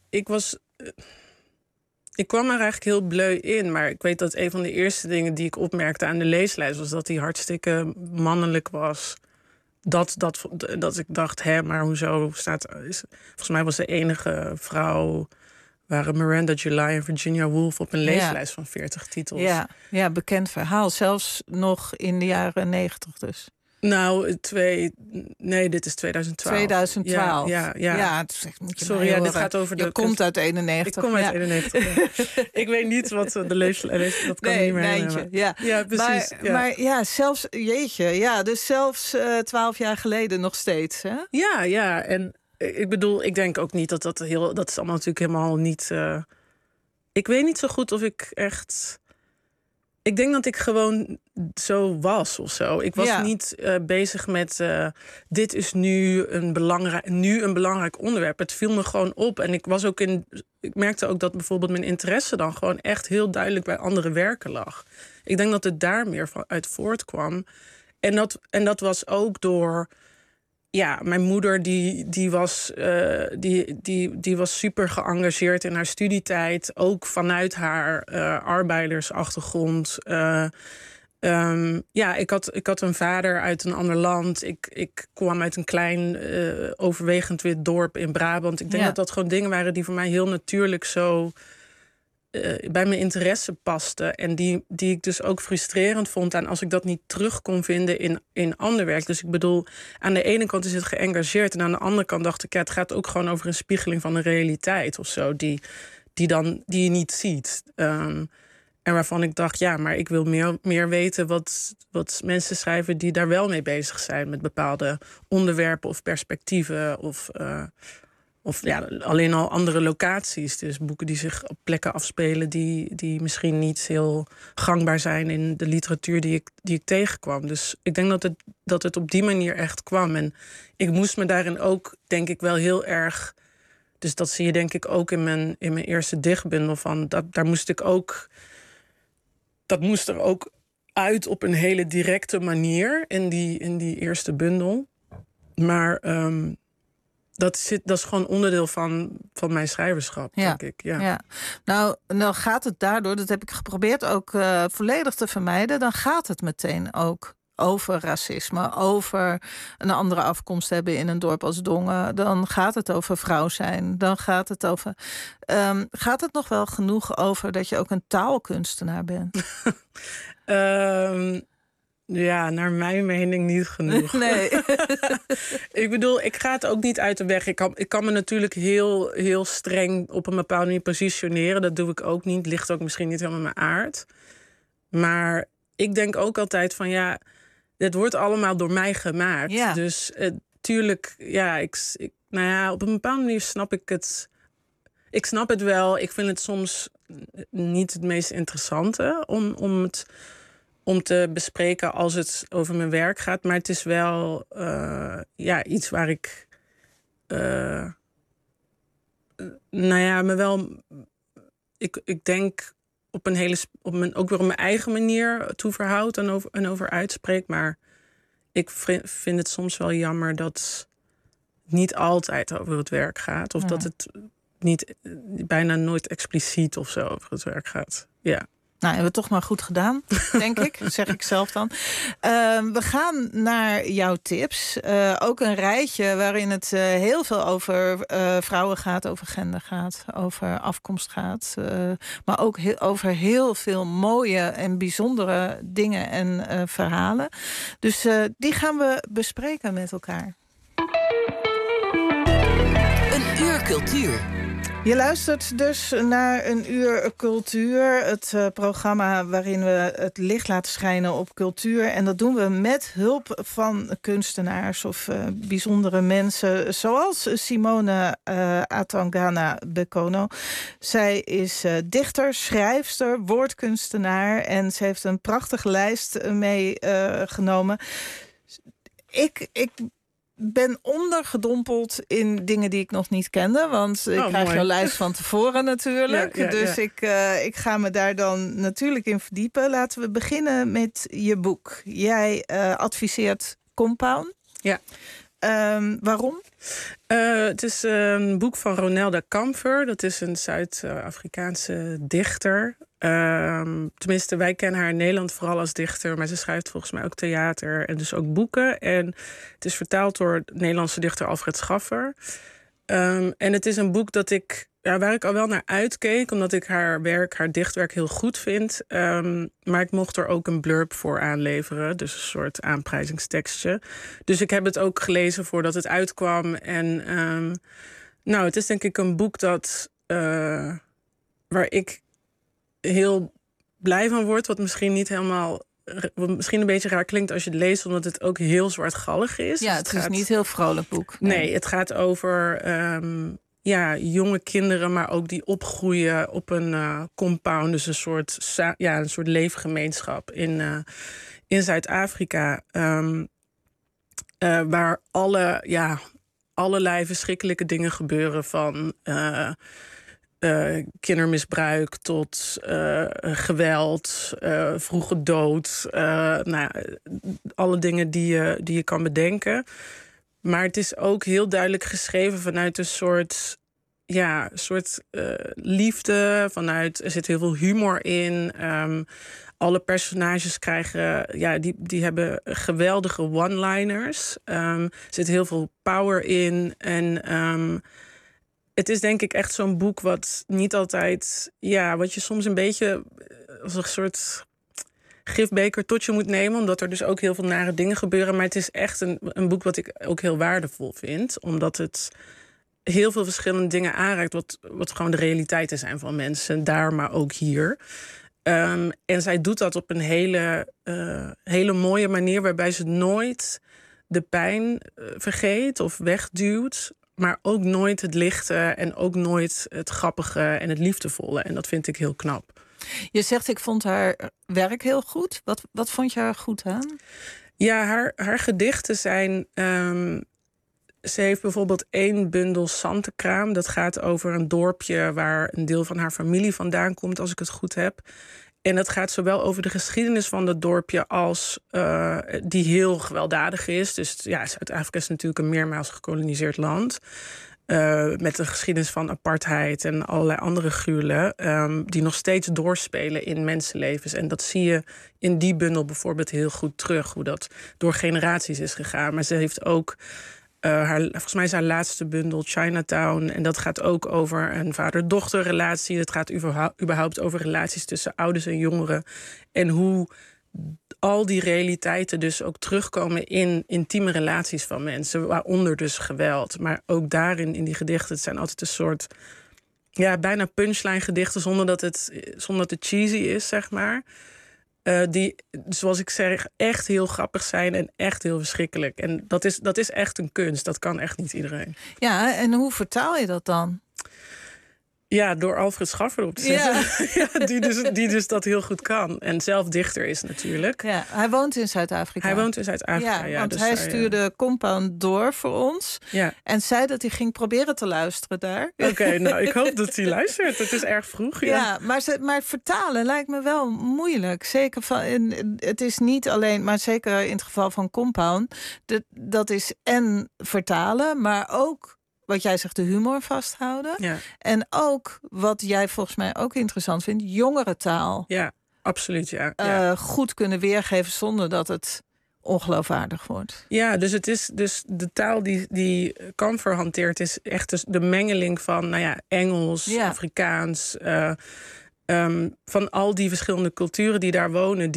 ik kwam er eigenlijk heel bleu in. Maar ik weet dat een van de eerste dingen die ik opmerkte aan de leeslijst was dat die hartstikke mannelijk was. Dat ik dacht, maar hoezo volgens mij was de enige vrouw waren Miranda July en Virginia Woolf op een leeslijst van 40 titels. Ja, bekend verhaal. Zelfs nog in de jaren 90 dus. Nou, dit is 2012. 2012. Ja. Sorry, dit gaat over Je komt uit 91. Ik kom uit 91. Ik weet niet wat de leeslijst, dat kan ik niet meer herinneren. Ja, precies. Maar zelfs, dus zelfs 12 jaar geleden nog steeds, hè? Ja, en ik bedoel, ik denk ook niet dat is allemaal natuurlijk helemaal niet. Ik weet niet zo goed of ik echt. Ik denk dat ik gewoon zo was of zo. Ik was niet bezig met dit is nu een belangrijk onderwerp. Het viel me gewoon op. En ik merkte ook dat bijvoorbeeld mijn interesse dan gewoon echt heel duidelijk bij andere werken lag. Ik denk dat het daar meer uit voortkwam. En dat was ook door. Ja, mijn moeder die was super geëngageerd in haar studietijd. Ook vanuit haar arbeidersachtergrond. Ik had een vader uit een ander land. Ik kwam uit een klein, overwegend wit dorp in Brabant. Ik denk dat gewoon dingen waren die voor mij heel natuurlijk zo bij mijn interesse pasten. En die ik dus ook frustrerend vond aan als ik dat niet terug kon vinden in ander werk. Dus ik bedoel, aan de ene kant is het geëngageerd en aan de andere kant dacht ik, het gaat ook gewoon over een spiegeling van een realiteit of zo, die je niet ziet. En waarvan ik dacht, maar ik wil meer weten wat mensen schrijven die daar wel mee bezig zijn met bepaalde onderwerpen of perspectieven of alleen al andere locaties. Dus boeken die zich op plekken afspelen die misschien niet heel gangbaar zijn in de literatuur die ik tegenkwam. Dus ik denk dat het op die manier echt kwam. En ik moest me daarin ook, denk ik, wel heel erg. Dus dat zie je denk ik ook in mijn eerste dichtbundel van. Daar moest ik ook. Dat moest er ook uit op een hele directe manier in die eerste bundel. Maar dat is gewoon onderdeel van mijn schrijverschap, denk ik. Ja. Nou gaat het daardoor, dat heb ik geprobeerd ook volledig te vermijden. Dan gaat het meteen ook over racisme, over een andere afkomst hebben in een dorp als Dongen. Dan gaat het over vrouw zijn. Dan gaat het over... gaat het nog wel genoeg over dat je ook een taalkunstenaar bent? Ja, naar mijn mening niet genoeg. Nee. Ik bedoel, ik ga het ook niet uit de weg. Ik kan me natuurlijk heel, heel streng op een bepaalde manier positioneren. Dat doe ik ook niet. Ligt ook misschien niet helemaal in mijn aard. Maar ik denk ook altijd van dit wordt allemaal door mij gemaakt. Ja. Dus tuurlijk, op een bepaalde manier snap ik het. Ik snap het wel. Ik vind het soms niet het meest interessante om te bespreken als het over mijn werk gaat. Maar het is wel iets waar ik me wel... Ik denk ook weer op mijn eigen manier toe verhoud en over uitspreek. Maar ik vind het soms wel jammer dat het niet altijd over het werk gaat. Of dat het bijna nooit expliciet of zo over het werk gaat. Ja. Nou, hebben we toch maar goed gedaan, denk ik. Zeg ik zelf dan. We gaan naar jouw tips. Ook een rijtje waarin het heel veel over vrouwen gaat, over gender gaat, over afkomst gaat. Maar ook over heel veel mooie en bijzondere dingen en verhalen. Dus die gaan we bespreken met elkaar. Een uur cultuur. Je luistert dus naar een uur cultuur. Het programma waarin we het licht laten schijnen op cultuur. En dat doen we met hulp van kunstenaars of bijzondere mensen. Zoals Simone Atangana Bekono. Zij is dichter, schrijfster, woordkunstenaar. En ze heeft een prachtige lijst meegenomen. Ik ben ondergedompeld in dingen die ik nog niet kende. Want ik krijg jouw lijst van tevoren natuurlijk. Dus ik ga me daar dan natuurlijk in verdiepen. Laten we beginnen met je boek. Jij adviseert Compound. Ja. Waarom? Het is een boek van Ronelda Kamfer. Dat is een Zuid-Afrikaanse dichter. Tenminste, wij kennen haar in Nederland vooral als dichter. Maar ze schrijft volgens mij ook theater en dus ook boeken. En het is vertaald door de Nederlandse dichter Alfred Schaffer. En het is een boek waar ik al wel naar uitkeek. Omdat ik haar dichtwerk heel goed vind. Maar ik mocht er ook een blurb voor aanleveren. Dus een soort aanprijzingstekstje. Dus ik heb het ook gelezen voordat het uitkwam. En het is denk ik een boek waar ik heel blij van word. Wat misschien niet helemaal... misschien een beetje raar klinkt als je het leest, omdat het ook heel zwartgallig is. Ja, het is niet een heel vrolijk boek. Nee, het gaat over jonge kinderen, maar ook die opgroeien op een compound. Dus een soort leefgemeenschap in Zuid-Afrika. Waar allerlei verschrikkelijke dingen gebeuren van... kindermisbruik tot geweld, vroege dood. Alle dingen die je kan bedenken. Maar het is ook heel duidelijk geschreven vanuit een soort liefde. Er zit heel veel humor in. Alle personages die hebben geweldige one-liners. Er zit heel veel power in. En... het is denk ik echt zo'n boek wat niet altijd... wat je soms een beetje als een soort gifbeker tot je moet nemen. Omdat er dus ook heel veel nare dingen gebeuren. Maar het is echt een boek wat ik ook heel waardevol vind. Omdat het heel veel verschillende dingen aanraakt. Wat gewoon de realiteiten zijn van mensen. Daar, maar ook hier. En zij doet dat op een hele mooie manier. Waarbij ze nooit de pijn vergeet of wegduwt. Maar ook nooit het lichte en ook nooit het grappige en het liefdevolle. En dat vind ik heel knap. Je zegt, ik vond haar werk heel goed. Wat vond je haar goed aan? Ja, haar gedichten zijn... ze heeft bijvoorbeeld 1 bundel Santekraam. Dat gaat over een dorpje waar een deel van haar familie vandaan komt, als ik het goed heb. En dat gaat zowel over de geschiedenis van dat dorpje als die heel gewelddadig is. Dus ja, Zuid-Afrika is natuurlijk een meermaals gekoloniseerd land. Met een geschiedenis van apartheid en allerlei andere gruwelen die nog steeds doorspelen in mensenlevens. En dat zie je in die bundel bijvoorbeeld heel goed terug, hoe dat door generaties is gegaan. Maar ze heeft ook, volgens mij is haar laatste bundel Chinatown. En dat gaat ook over een vader-dochterrelatie. Het gaat überhaupt over relaties tussen ouders en jongeren. En hoe al die realiteiten dus ook terugkomen in intieme relaties van mensen, waaronder dus geweld. Maar ook daarin, in die gedichten, het zijn altijd een soort bijna punchline gedichten, zonder dat het cheesy is, zeg maar. Die, zoals ik zeg, echt heel grappig zijn en echt heel verschrikkelijk. En dat is echt een kunst. Dat kan echt niet iedereen. Ja, en hoe vertaal je dat dan? Ja, door Alfred Schaffer op te zetten. Ja. die dus dat heel goed kan. En zelf dichter is natuurlijk. Ja, hij woont in Zuid-Afrika. Hij woont in Zuid-Afrika, ja. Want dus hij stuurde Compound door voor ons. Ja. En zei dat hij ging proberen te luisteren daar. Oké, nou, ik hoop dat hij luistert. Het is erg vroeg, ja. Maar vertalen lijkt me wel moeilijk. Zeker het is niet alleen, maar zeker in het geval van Compound. Dat is en vertalen, maar ook wat jij zegt, de humor vasthouden. Ja. En ook, wat jij volgens mij ook interessant vindt, jongerentaal. Ja, absoluut, ja. Goed kunnen weergeven zonder dat het ongeloofwaardig wordt. Ja, dus het is dus de taal die Kampfer hanteert is echt dus de mengeling van Engels, Afrikaans, van al die verschillende culturen die daar wonen,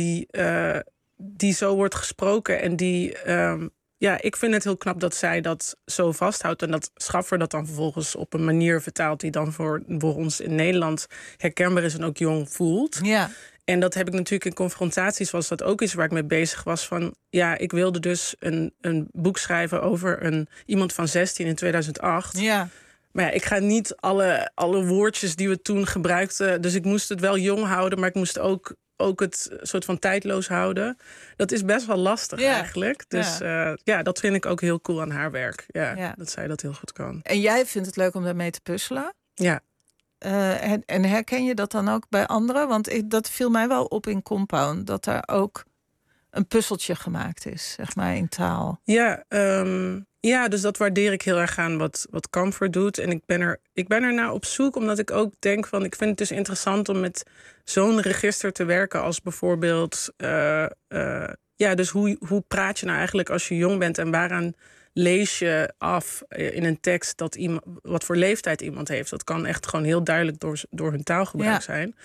die zo wordt gesproken en die ik vind het heel knap dat zij dat zo vasthoudt en dat Schaffer dat dan vervolgens op een manier vertaalt die dan voor ons in Nederland herkenbaar is en ook jong voelt. Ja. En dat heb ik natuurlijk in confrontaties, was dat ook iets waar ik mee bezig was van, ik wilde dus een boek schrijven over iemand van 16 in 2008. Ja. Maar ik ga niet alle woordjes die we toen gebruikten, dus ik moest het wel jong houden, maar ik moest ook het soort van tijdloos houden. Dat is best wel lastig eigenlijk. Dus dat vind ik ook heel cool aan haar werk. Ja. Dat zij dat heel goed kan. En jij vindt het leuk om daarmee te puzzelen? Ja. En herken je dat dan ook bij anderen? Want dat viel mij wel op in Compound, dat daar ook een puzzeltje gemaakt is, zeg maar, in taal. Ja, dus dat waardeer ik heel erg aan wat Kampfer doet. En ik ben er naar op zoek, omdat ik ook denk van, ik vind het dus interessant om met zo'n register te werken als bijvoorbeeld, dus hoe praat je nou eigenlijk als je jong bent en waaraan lees je af in een tekst dat wat voor leeftijd iemand heeft. Dat kan echt gewoon heel duidelijk door hun taalgebruik zijn.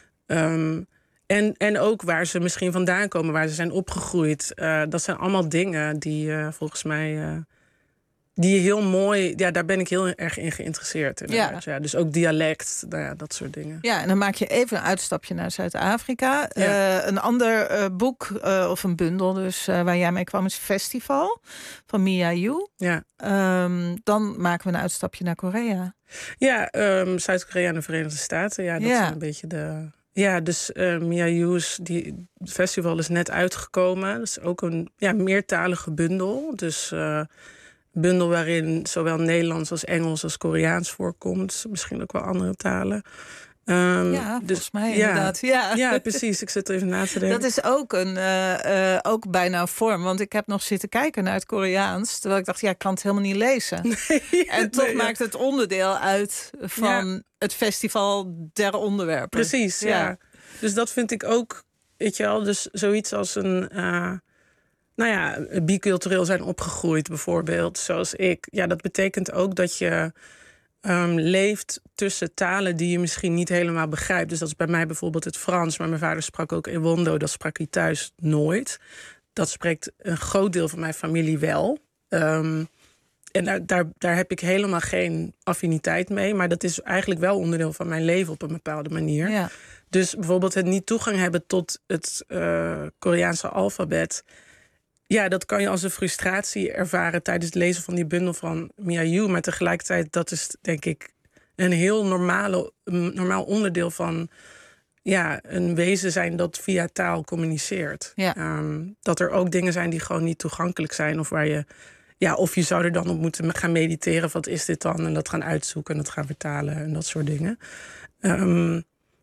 En ook waar ze misschien vandaan komen, waar ze zijn opgegroeid. Dat zijn allemaal dingen die volgens mij die heel mooi, daar ben ik heel erg in geïnteresseerd. Ja, dus ook dialect, dat soort dingen. Ja, en dan maak je even een uitstapje naar Zuid-Afrika. Een ander boek, of een bundel dus, waar jij mee kwam, is Festival van Mia Yu. Ja. Dan maken we een uitstapje naar Korea. Ja, Zuid-Korea en de Verenigde Staten. Ja, dat zijn een beetje de... Ja, dus Mia Yu's festival is net uitgekomen. Dat is ook een meertalige bundel. Dus bundel waarin zowel Nederlands als Engels als Koreaans voorkomt. Misschien ook wel andere talen. Volgens mij inderdaad. Ja, precies. Ik zit er even na te denken. Dat is ook ook bijna een vorm. Want ik heb nog zitten kijken naar het Koreaans. Terwijl ik dacht, ik kan het helemaal niet lezen. En toch maakt het onderdeel uit van het festival der onderwerpen. Precies, ja. Dus dat vind ik ook, weet je wel, dus zoiets als een bicultureel zijn opgegroeid bijvoorbeeld, zoals ik. Ja, dat betekent ook dat je leeft tussen talen die je misschien niet helemaal begrijpt. Dus dat is bij mij bijvoorbeeld het Frans. Maar mijn vader sprak ook Ewondo, dat sprak hij thuis nooit. Dat spreekt een groot deel van mijn familie wel. En daar heb ik helemaal geen affiniteit mee. Maar dat is eigenlijk wel onderdeel van mijn leven op een bepaalde manier. Ja. Dus bijvoorbeeld het niet toegang hebben tot het Koreaanse alfabet. Ja, dat kan je als een frustratie ervaren tijdens het lezen van die bundel van Mia Yu. Maar tegelijkertijd, dat is denk ik een heel normaal onderdeel van een wezen zijn dat via taal communiceert. Ja. Dat er ook dingen zijn die gewoon niet toegankelijk zijn. Of waar je, of je zou er dan op moeten gaan mediteren. Wat is dit dan? En dat gaan uitzoeken en dat gaan vertalen en dat soort dingen.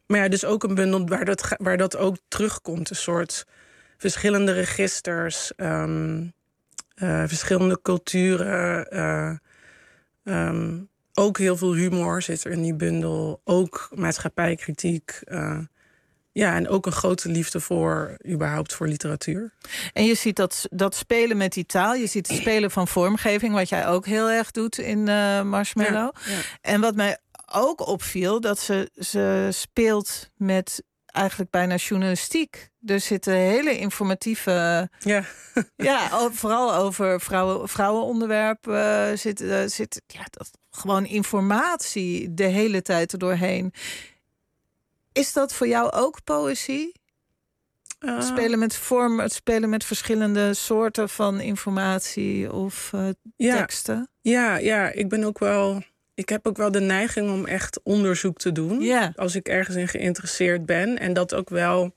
Maar ja, dus ook een bundel waar dat ook terugkomt. Een soort verschillende registers, verschillende culturen. Ook heel veel humor zit er in die bundel. Ook maatschappijkritiek. En ook een grote liefde voor literatuur. En je ziet dat spelen met die taal. Je ziet het spelen van vormgeving, wat jij ook heel erg doet in Marshmallow. Ja. En wat mij ook opviel, dat ze speelt met eigenlijk bijna journalistiek. Er zitten hele informatieve... vooral over vrouwenonderwerpen zit dat gewoon informatie de hele tijd erdoorheen. Is dat voor jou ook poëzie? Het spelen met vorm, het spelen met verschillende soorten van informatie of teksten? Ja, ik heb ook wel de neiging om echt onderzoek te doen. Ja. Als ik ergens in geïnteresseerd ben. En dat ook wel...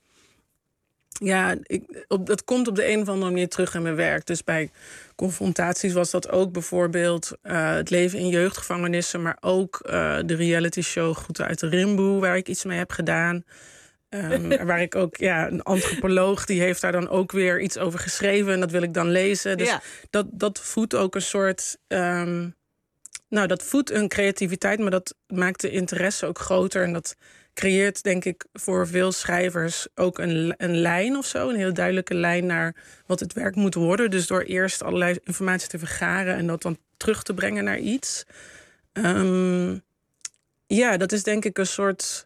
dat komt op de een of andere manier terug in mijn werk. Dus bij confrontaties was dat ook bijvoorbeeld het leven in jeugdgevangenissen, maar ook de reality show Groeten uit de Rimboe, waar ik iets mee heb gedaan. Waar ik ook, een antropoloog, die heeft daar dan ook weer iets over geschreven en dat wil ik dan lezen. Dus dat voedt ook een soort... dat voedt een creativiteit, maar dat maakt de interesse ook groter. En dat creëert, denk ik, voor veel schrijvers ook een lijn of zo. Een heel duidelijke lijn naar wat het werk moet worden. Dus door eerst allerlei informatie te vergaren en dat dan terug te brengen naar iets. Dat is denk ik een soort...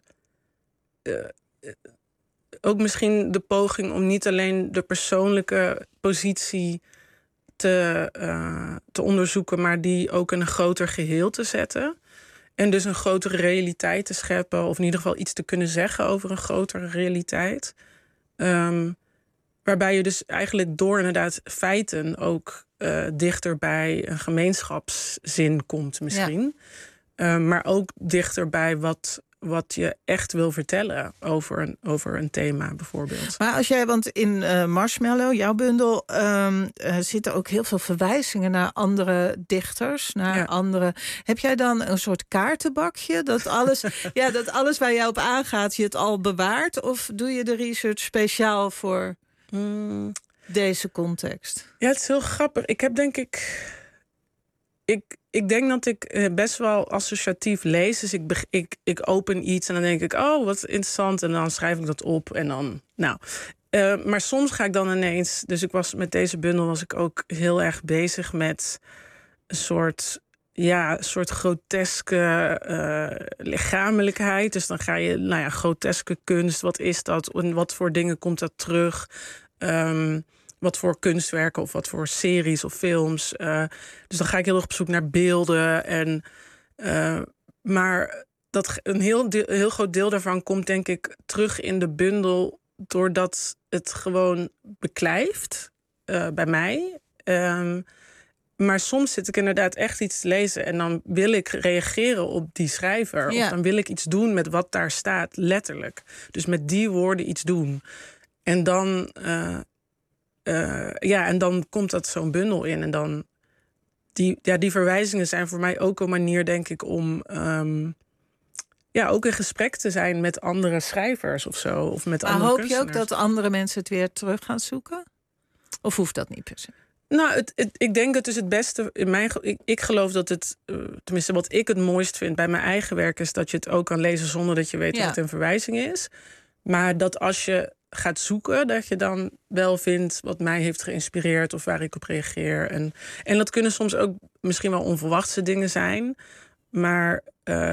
ook misschien de poging om niet alleen de persoonlijke positie te onderzoeken, maar die ook in een groter geheel te zetten. En dus een grotere realiteit te scheppen, of in ieder geval iets te kunnen zeggen over een grotere realiteit. Waarbij je dus eigenlijk door inderdaad feiten ook dichter bij een gemeenschapszin komt misschien. Ja. Maar ook dichter bij wat je echt wil vertellen over een thema bijvoorbeeld. Maar als jij, want in Marshmallow, jouw bundel, zitten ook heel veel verwijzingen naar andere dichters, naar andere. Heb jij dan een soort kaartenbakje dat alles, dat alles waar jij op aangaat je het al bewaart, of doe je de research speciaal voor deze context? Ja, het is heel grappig. Ik heb denk ik denk dat ik best wel associatief lees. Dus ik open iets en dan denk ik, oh, wat interessant. En dan schrijf ik dat op en dan, maar soms ga ik dan ineens... Dus met deze bundel was ik ook heel erg bezig met een soort groteske lichamelijkheid. Dus dan ga je, groteske kunst, wat is dat? En wat voor dingen komt dat terug? Wat voor kunstwerken of wat voor series of films. Dus dan ga ik heel erg op zoek naar beelden. Maar een heel groot deel daarvan komt denk ik terug in de bundel, doordat het gewoon beklijft bij mij. Maar soms zit ik inderdaad echt iets te lezen en dan wil ik reageren op die schrijver. Ja. Of dan wil ik iets doen met wat daar staat, letterlijk. Dus met die woorden iets doen. En dan... en dan komt dat zo'n bundel in. En dan die verwijzingen zijn voor mij ook een manier, denk ik, om ook in gesprek te zijn met andere schrijvers of zo. Of met andere hoop kunstenaars. Je ook dat andere mensen het weer terug gaan zoeken? Of hoeft dat niet per se? Nou, ik denk het is het beste. Ik geloof dat het, tenminste wat ik het mooist vind bij mijn eigen werk, is dat je het ook kan lezen zonder dat je weet dat het een verwijzing is. Maar dat als je gaat zoeken, dat je dan wel vindt wat mij heeft geïnspireerd of waar ik op reageer. En dat kunnen soms ook misschien wel onverwachte dingen zijn. Maar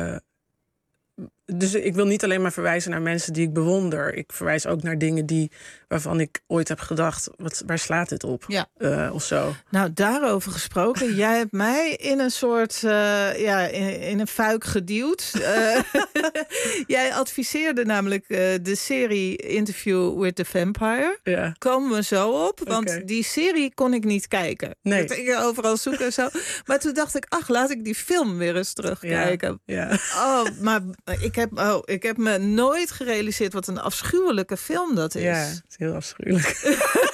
dus ik wil niet alleen maar verwijzen naar mensen die ik bewonder. Ik verwijs ook naar dingen waarvan ik ooit heb gedacht, waar slaat dit op? Ja. Of zo. Nou, daarover gesproken. Jij hebt mij in een soort, in een fuik geduwd. Jij adviseerde namelijk de serie Interview with the Vampire. Ja. Komen we zo op, want die serie kon ik niet kijken. Nee. Ik ging overal zoeken en zo. Maar toen dacht ik, laat ik die film weer eens terugkijken. Ja. Oh, maar ik heb Ik heb me nooit gerealiseerd wat een afschuwelijke film dat is. Ja, het is heel afschuwelijk.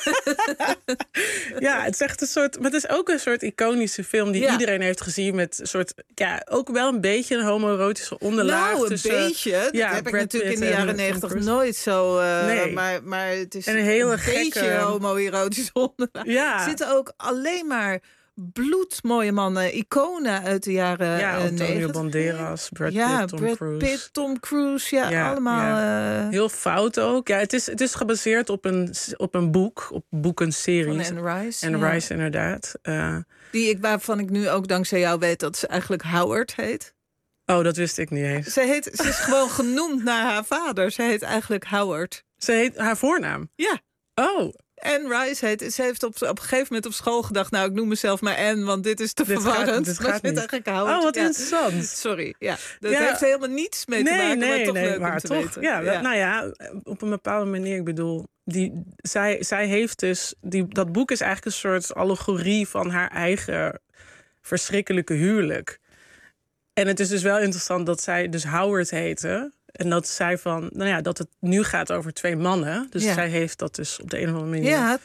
Ja, het is echt een soort... Maar het is ook een soort iconische film die iedereen heeft gezien... met een soort... Ja, ook wel een beetje een homoerotische onderlaag. Nou, een tussen, beetje. Dat heb ik natuurlijk in de jaren 90 nooit zo... nee. Maar het is en een hele een beetje homoerotische onderlaag. Ja. Er zitten ook alleen maar... bloedmooie mannen, iconen uit de jaren 90. Antonio Banderas, Brad Pitt, Tom Cruise. Allemaal... Ja. Heel fout ook. Ja, het is gebaseerd op een boek, op boekenseries. Van Anne Rice. Anne Rice, inderdaad. Waarvan ik nu ook dankzij jou weet dat ze eigenlijk Howard heet. Oh, dat wist ik niet eens. Ze is gewoon genoemd naar haar vader. Ze heet eigenlijk Howard. Ze heet haar voornaam? Ja. Oh. Anne Rice heet. Ze heeft op een gegeven moment op school gedacht... nou, ik noem mezelf maar Anne, want dit is te verwarrend. Dit gaat niet. Eigenlijk Howard. Oh, wat interessant. Sorry. Ja. Dat heeft helemaal niets mee te maken, maar toch leuk om te weten. Ja, nou ja, op een bepaalde manier. Ik bedoel, zij heeft dus... dat boek is eigenlijk een soort allegorie van haar eigen verschrikkelijke huwelijk. En het is dus wel interessant dat zij dus Howard heette... En dat zij dat het nu gaat over 2 mannen. Dus zij heeft dat dus op de een of andere manier... Ja,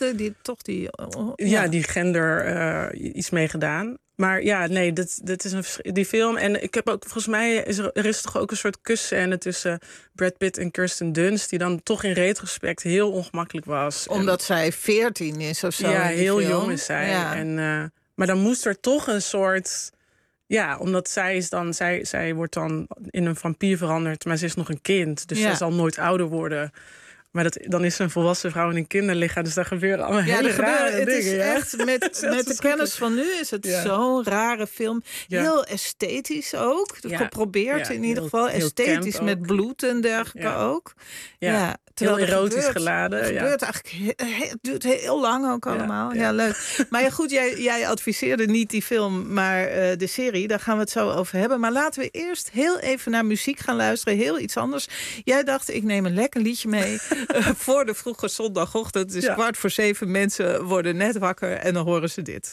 die gender iets mee gedaan. Maar ja, nee, dit is die film. En ik heb ook, volgens mij er is toch ook een soort kusscène tussen Brad Pitt en Kirsten Dunst... die dan toch in retrospect heel ongemakkelijk was. Omdat zij 14 is of zo. Ja, heel jong is zij. Ja. Maar dan moest er toch een soort... Ja, omdat zij wordt dan in een vampier veranderd... maar ze is nog een kind, dus zij zal nooit ouder worden. Maar dan is ze een volwassen vrouw in een kinderlichaam... dus daar gebeuren allemaal hele rare dingen. Het is echt, met de kennis van nu is het zo'n rare film. Heel esthetisch ook. Geprobeerd in ieder geval. Esthetisch met bloed en dergelijke ook. Ja. Heel erotisch geladen. Het gebeurt eigenlijk... Het duurt heel lang ook allemaal. Ja, leuk. Maar ja, goed, jij adviseerde niet die film, maar de serie. Daar gaan we het zo over hebben. Maar laten we eerst heel even naar muziek gaan luisteren. Heel iets anders. Jij dacht, ik neem een lekker liedje mee... voor de vroege zondagochtend. Dus 6:45. Mensen worden net wakker en dan horen ze dit.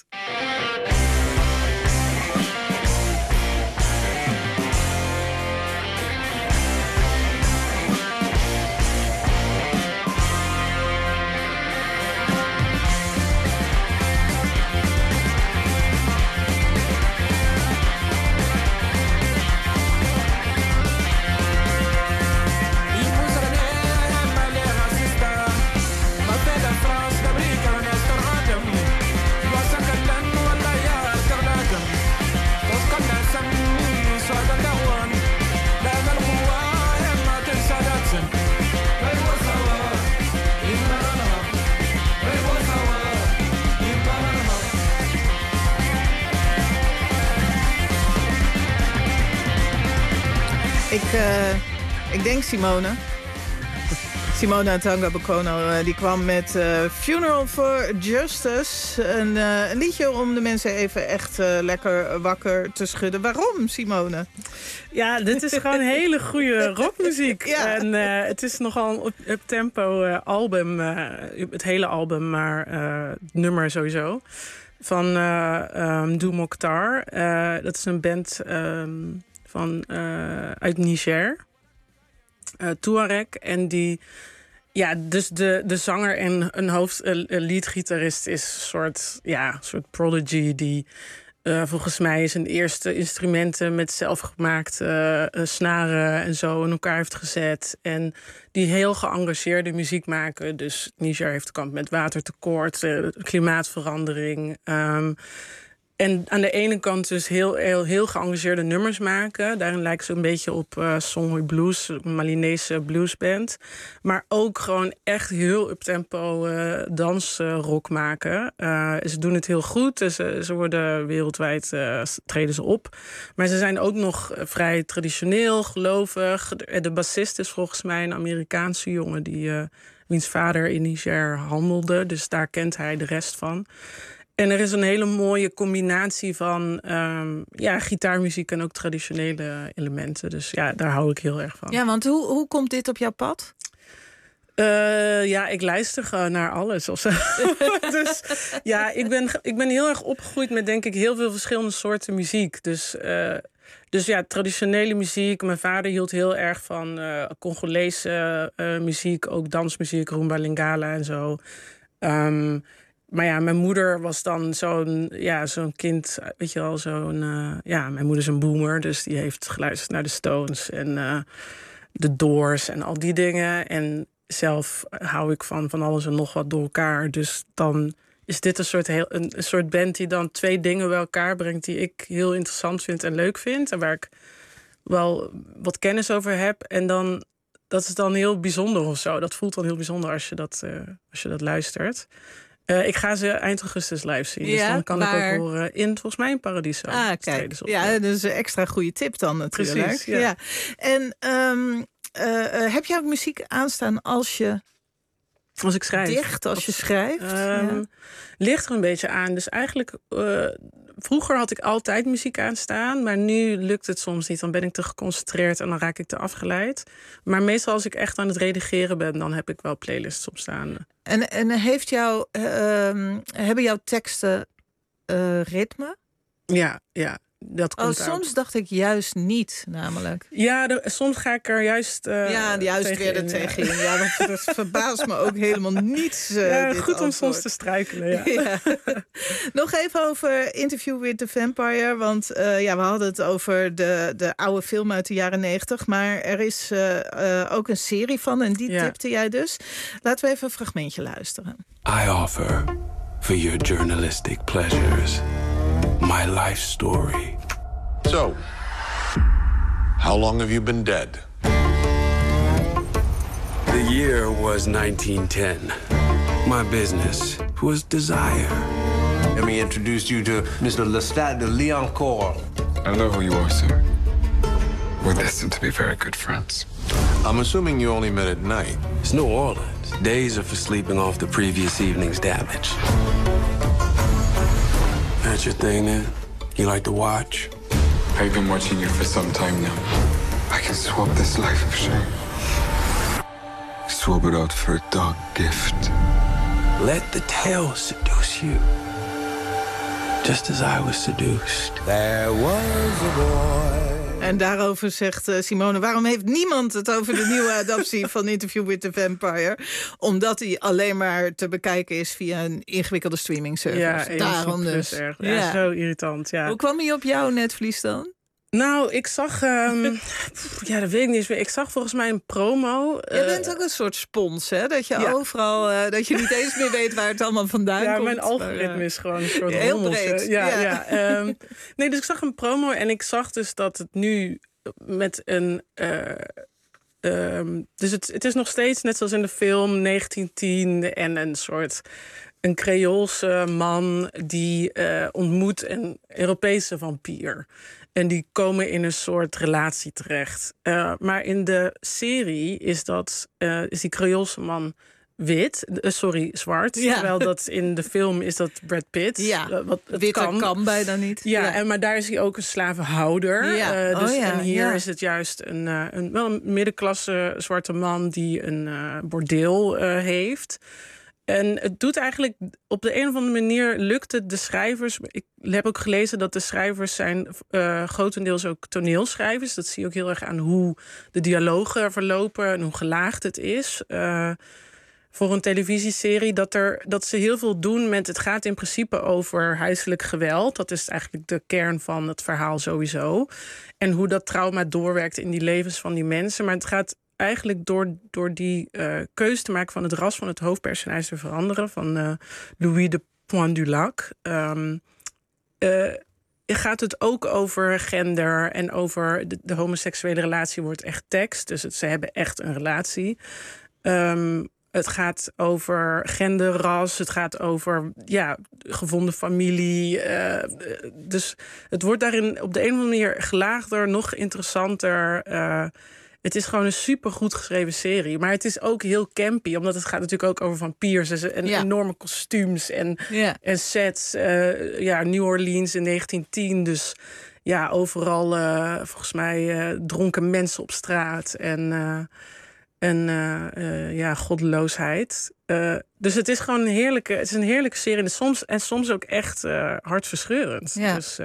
Ik denk Simona Tanga Bokono, die kwam met Funeral for Justice. Een liedje om de mensen even echt lekker wakker te schudden. Waarom, Simone? Ja, dit is gewoon hele goede rockmuziek. En het is nogal een up-tempo album. Het hele album, maar nummer sowieso. Van Dou Mokhtar. Dat is een band uit Niger. Touareg. En die... Ja, dus de zanger en een leadgitarist is een soort prodigy... die volgens mij zijn eerste instrumenten met zelfgemaakte snaren en zo in elkaar heeft gezet. En die heel geëngageerde muziek maken. Dus Niger heeft kamp met watertekort, klimaatverandering... En aan de ene kant dus heel geëngageerde nummers maken. Daarin lijkt ze een beetje op Songhoy Blues, een Malinese bluesband. Maar ook gewoon echt heel up-tempo dansrock maken. Ze doen het heel goed. Ze worden wereldwijd treden ze op. Maar ze zijn ook nog vrij traditioneel, gelovig. De bassist is volgens mij een Amerikaanse jongen... wiens vader in Niger handelde. Dus daar kent hij de rest van. En er is een hele mooie combinatie van gitaarmuziek en ook traditionele elementen. Dus ja, daar hou ik heel erg van. Ja, want hoe komt dit op jouw pad? Ja, ik luister gewoon naar alles of zo. Dus ja, ik ben heel erg opgegroeid met denk ik heel veel verschillende soorten muziek. Dus ja, traditionele muziek. Mijn vader hield heel erg van Congolese muziek, ook dansmuziek, rumba, lingala en zo. Maar ja, mijn moeder was dan zo'n kind, weet je wel, mijn moeder is een boomer, dus die heeft geluisterd naar de Stones en de Doors en al die dingen. En zelf hou ik van alles en nog wat door elkaar. Dus dan is dit een soort band die dan 2 dingen bij elkaar brengt die ik heel interessant vind en leuk vind. En waar ik wel wat kennis over heb. En dan, dat is dan heel bijzonder of zo. Dat voelt dan heel bijzonder als je dat luistert. Ik ga ze eind augustus live zien. Dus dan kan ik ook horen volgens mij in Paradiso. Kijk. Ja, dat is een extra goede tip dan natuurlijk. Precies, ja. En heb jij ook muziek aanstaan als ik schrijf? Dicht, als je schrijft? Ligt er een beetje aan. Dus eigenlijk, vroeger had ik altijd muziek aanstaan. Maar nu lukt het soms niet. Dan ben ik te geconcentreerd en dan raak ik te afgeleid. Maar meestal als ik echt aan het redigeren ben, dan heb ik wel playlists op staan. En hebben jouw teksten ritme? Ja. Dat komt soms dacht ik juist niet, namelijk. Ja, soms ga ik er juist weer er tegenin. Ja, dat verbaast me ook helemaal niets. Goed antwoord. Om soms te struikelen, ja. Nog even over Interview with the Vampire. Want we hadden het over de oude film uit de jaren 90. Maar er is ook een serie van en die tipte jij dus. Laten we even een fragmentje luisteren. I offer for your journalistic pleasures my life story. So, how long have you been dead? The year was 1910. My business was desire. Let me introduce you to Mr. Lestat de Liancourt. I know who you are, sir. We're destined to be very good friends. I'm assuming you only met at night. It's New Orleans. Days are for sleeping off the previous evening's damage. That's your thing, then? You like to watch? I've been watching you for some time now. I can swap this life of shame. Swap it out for a dark gift. Let the tale seduce you. Just as I was seduced. There was a boy. En daarover zegt Simone, waarom heeft niemand het over de nieuwe adaptie van Interview with the Vampire? Omdat hij alleen maar te bekijken is via een ingewikkelde streaming service. Ja, daarom dus. Ja, zo irritant. Ja. Hoe kwam hij op jouw netvlies dan? Nou, ik zag... dat weet ik niet eens meer. Ik zag volgens mij een promo. Je bent ook een soort spons, hè? Dat je overal... dat je niet eens meer weet waar het allemaal vandaan komt. Ja, mijn algoritme is gewoon een soort heel breed. Nee, dus ik zag een promo en ik zag dus dat het nu met een... dus het is nog steeds, net zoals in de film, 1910 en een Creoolse man die ontmoet een Europese vampier. En die komen in een soort relatie terecht. Maar in de serie is die Creoolse man zwart. Ja. Terwijl dat in de film is dat Brad Pitt. Ja, witter kan bijna niet. Ja. Maar daar is hij ook een slavenhouder. Ja. En hier is het juist een middenklasse zwarte man die een bordeel heeft. En het doet eigenlijk op de een of andere manier lukt het de schrijvers. Ik heb ook gelezen dat de schrijvers zijn grotendeels ook toneelschrijvers. Dat zie je ook heel erg aan hoe de dialogen verlopen en hoe gelaagd het is. Voor een televisieserie dat ze heel veel doen met... Het gaat in principe over huiselijk geweld. Dat is eigenlijk de kern van het verhaal sowieso. En hoe dat trauma doorwerkt in die levens van die mensen. Maar het gaat eigenlijk door die keuze te maken van het ras van het hoofdpersonage te veranderen. Van Louis de Poindulac. Gaat het ook over gender en over de homoseksuele relatie wordt echt tekst. Dus ze hebben echt een relatie. Het gaat over gender, ras. Het gaat over gevonden familie. Dus het wordt daarin op de een of andere manier gelaagder, nog interessanter. Het is gewoon een supergoed geschreven serie. Maar het is ook heel campy. Omdat het gaat natuurlijk ook over vampiers. En enorme kostuums en sets. New Orleans in 1910. Dus ja, overal volgens mij dronken mensen op straat. En en goddeloosheid. Dus het is gewoon een heerlijke serie. En soms ook echt hartverscheurend. Ja. Dus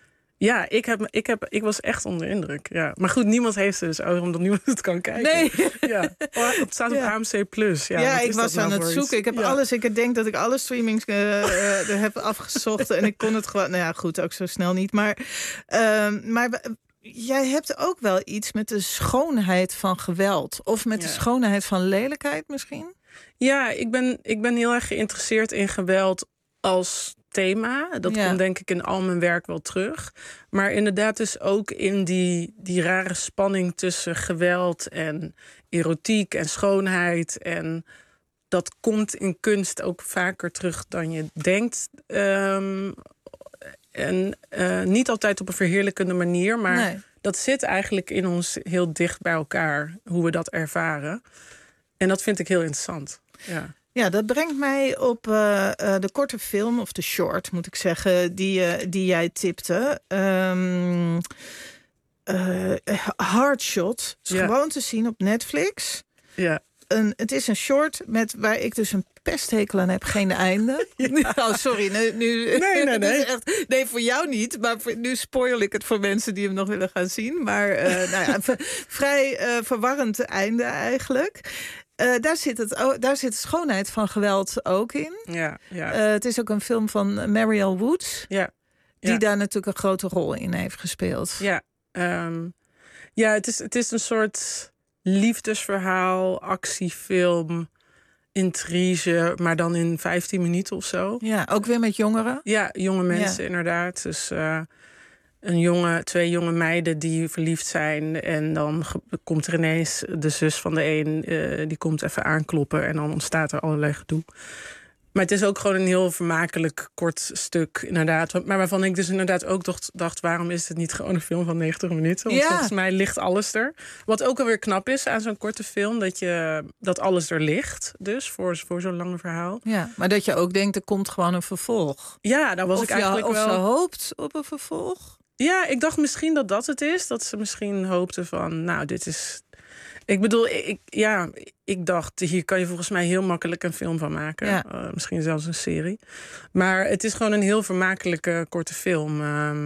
ik was echt onder indruk. Ja. Maar goed, niemand heeft het dus over, omdat niemand het kan kijken. Nee. Ja. Het staat op AMC+. Ja, ik was aan het zoeken. Ik heb alles. Ik denk dat ik alle streamings heb afgezocht. En ik kon het gewoon... Nou ja, goed, ook zo snel niet. Maar jij hebt ook wel iets met de schoonheid van geweld. Of met de schoonheid van lelijkheid misschien? Ja, ik ben heel erg geïnteresseerd in geweld als thema. Dat komt denk ik in al mijn werk wel terug. Maar inderdaad dus ook in die rare spanning tussen geweld en erotiek en schoonheid. En dat komt in kunst ook vaker terug dan je denkt. En niet altijd op een verheerlijkende manier, maar dat zit eigenlijk in ons heel dicht bij elkaar, hoe we dat ervaren. En dat vind ik heel interessant. Ja, dat brengt mij op de korte film, of de short moet ik zeggen, die jij tipte. Hard Shot, is gewoon te zien op Netflix. Ja. Het is een short waar ik dus een pesthekel aan heb, geen einde. Oh, sorry. Nu, nee. Nee, voor jou niet. Maar nu spoil ik het voor mensen die hem nog willen gaan zien. Maar vrij verwarrend einde eigenlijk. Daar zit de schoonheid van geweld ook in. Ja. Het is ook een film van Marielle Woods. Ja. Die daar natuurlijk een grote rol in heeft gespeeld. Ja, het is een soort liefdesverhaal, actiefilm, intrige, maar dan in 15 minuten of zo. Ja, ook weer met jongeren? Ja, jonge mensen inderdaad. Dus twee jonge meiden die verliefd zijn. En dan komt er ineens de zus van de een, die komt even aankloppen. En dan ontstaat er allerlei gedoe. Maar het is ook gewoon een heel vermakelijk kort stuk, inderdaad. Maar waarvan ik dus inderdaad ook dacht, waarom is het niet gewoon een film van 90 minuten? Want volgens mij ligt alles er. Wat ook alweer knap is aan zo'n korte film, dat alles er ligt. Dus voor zo'n lange verhaal. Ja, maar dat je ook denkt, er komt gewoon een vervolg. Ja, daar was ik eigenlijk wel. Of ze hoopt op een vervolg? Ja, ik dacht misschien dat het is. Dat ze misschien hoopten van, nou, dit is... Ik bedoel, ik dacht, hier kan je volgens mij heel makkelijk een film van maken. Ja. Misschien zelfs een serie. Maar het is gewoon een heel vermakelijke korte film.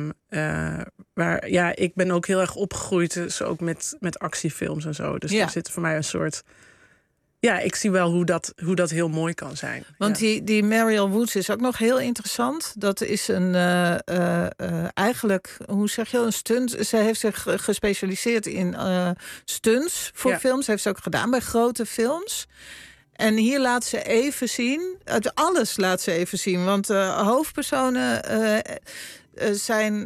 Ik ben ook heel erg opgegroeid, dus ook met actiefilms en zo. Dus daar zit voor mij een soort... Ja, ik zie wel hoe dat heel mooi kan zijn. Want die Marielle Woods is ook nog heel interessant. Dat is eigenlijk, hoe zeg je, een stunt. Ze heeft zich gespecialiseerd in stunts voor films. Heeft ze ook gedaan bij grote films. En hier laat ze even zien, alles laat ze even zien. Want hoofdpersonen zijn...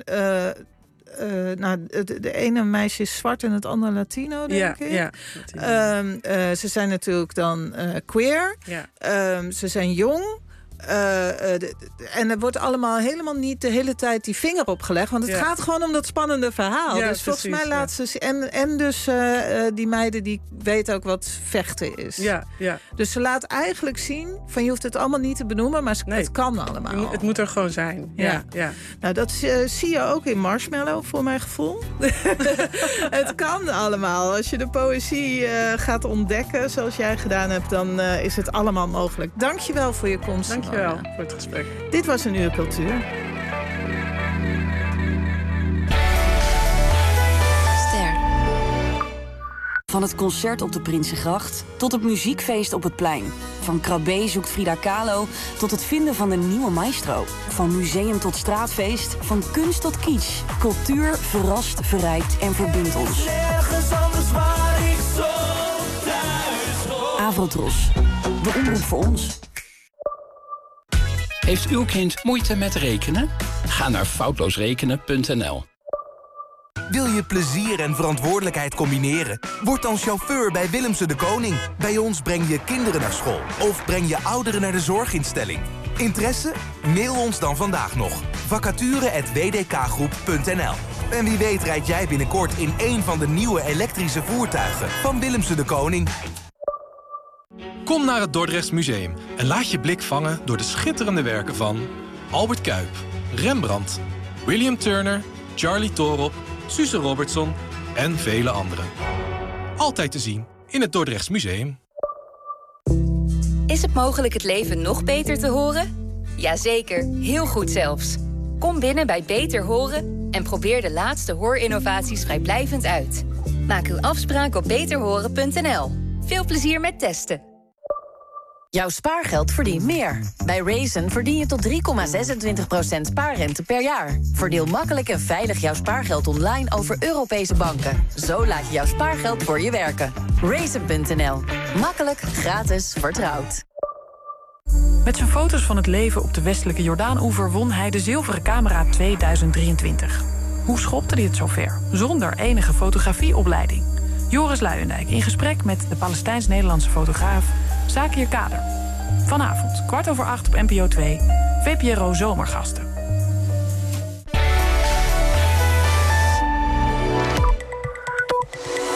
de ene meisje is zwart en het andere Latino, denk ik. Ja, ze zijn natuurlijk dan queer. Ja. Ze zijn jong. En er wordt allemaal helemaal niet de hele tijd die vinger opgelegd. Want het gaat gewoon om dat spannende verhaal. Ja, dus volgens mij laat ze... En dus die meiden die weten ook wat vechten is. Ja. Dus ze laat eigenlijk zien van je hoeft het allemaal niet te benoemen, maar het kan allemaal. Het moet er gewoon zijn. Ja. Nou, dat zie je ook in Marshmallow, voor mijn gevoel. Het kan allemaal. Als je de poëzie gaat ontdekken, zoals jij gedaan hebt, dan is het allemaal mogelijk. Dank je wel voor je komst. Dank je wel voor het gesprek. Dit was een uur cultuur. Ster. Van het concert op de Prinsengracht tot het muziekfeest op het plein. Van Krabbe zoekt Frida Kahlo tot het vinden van de nieuwe maestro. Van museum tot straatfeest, van kunst tot kitsch. Cultuur verrast, verrijkt en verbindt ons. Nergens anders waar ik zo thuis hoor. Avrotros, de omroep voor ons. Heeft uw kind moeite met rekenen? Ga naar foutloosrekenen.nl. Wil je plezier en verantwoordelijkheid combineren? Word dan chauffeur bij Willemsen de Koning. Bij ons breng je kinderen naar school of breng je ouderen naar de zorginstelling. Interesse? Mail ons dan vandaag nog. vacature@wdkgroep.nl. En wie weet rijd jij binnenkort in een van de nieuwe elektrische voertuigen van Willemsen de Koning. Kom naar het Dordrechts Museum en laat je blik vangen door de schitterende werken van Albert Cuyp, Rembrandt, William Turner, Charlie Torop, Suze Robertson en vele anderen. Altijd te zien in het Dordrechts Museum. Is het mogelijk het leven nog beter te horen? Jazeker, heel goed zelfs. Kom binnen bij Beter Horen en probeer de laatste hoorinnovaties vrijblijvend uit. Maak uw afspraak op beterhoren.nl. Veel plezier met testen. Jouw spaargeld verdient meer. Bij Raisin verdien je tot 3,26% spaarrente per jaar. Verdeel makkelijk en veilig jouw spaargeld online over Europese banken. Zo laat je jouw spaargeld voor je werken. Raisin.nl. Makkelijk, gratis, vertrouwd. Met zijn foto's van het leven op de westelijke Jordaanoever won hij de Zilveren Camera 2023. Hoe schopte hij het zover? Zonder enige fotografieopleiding. Joris Luijendijk in gesprek met de Palestijns-Nederlandse fotograaf Zakir Kader. Vanavond, 7:15 op NPO 2, VPRO Zomergasten.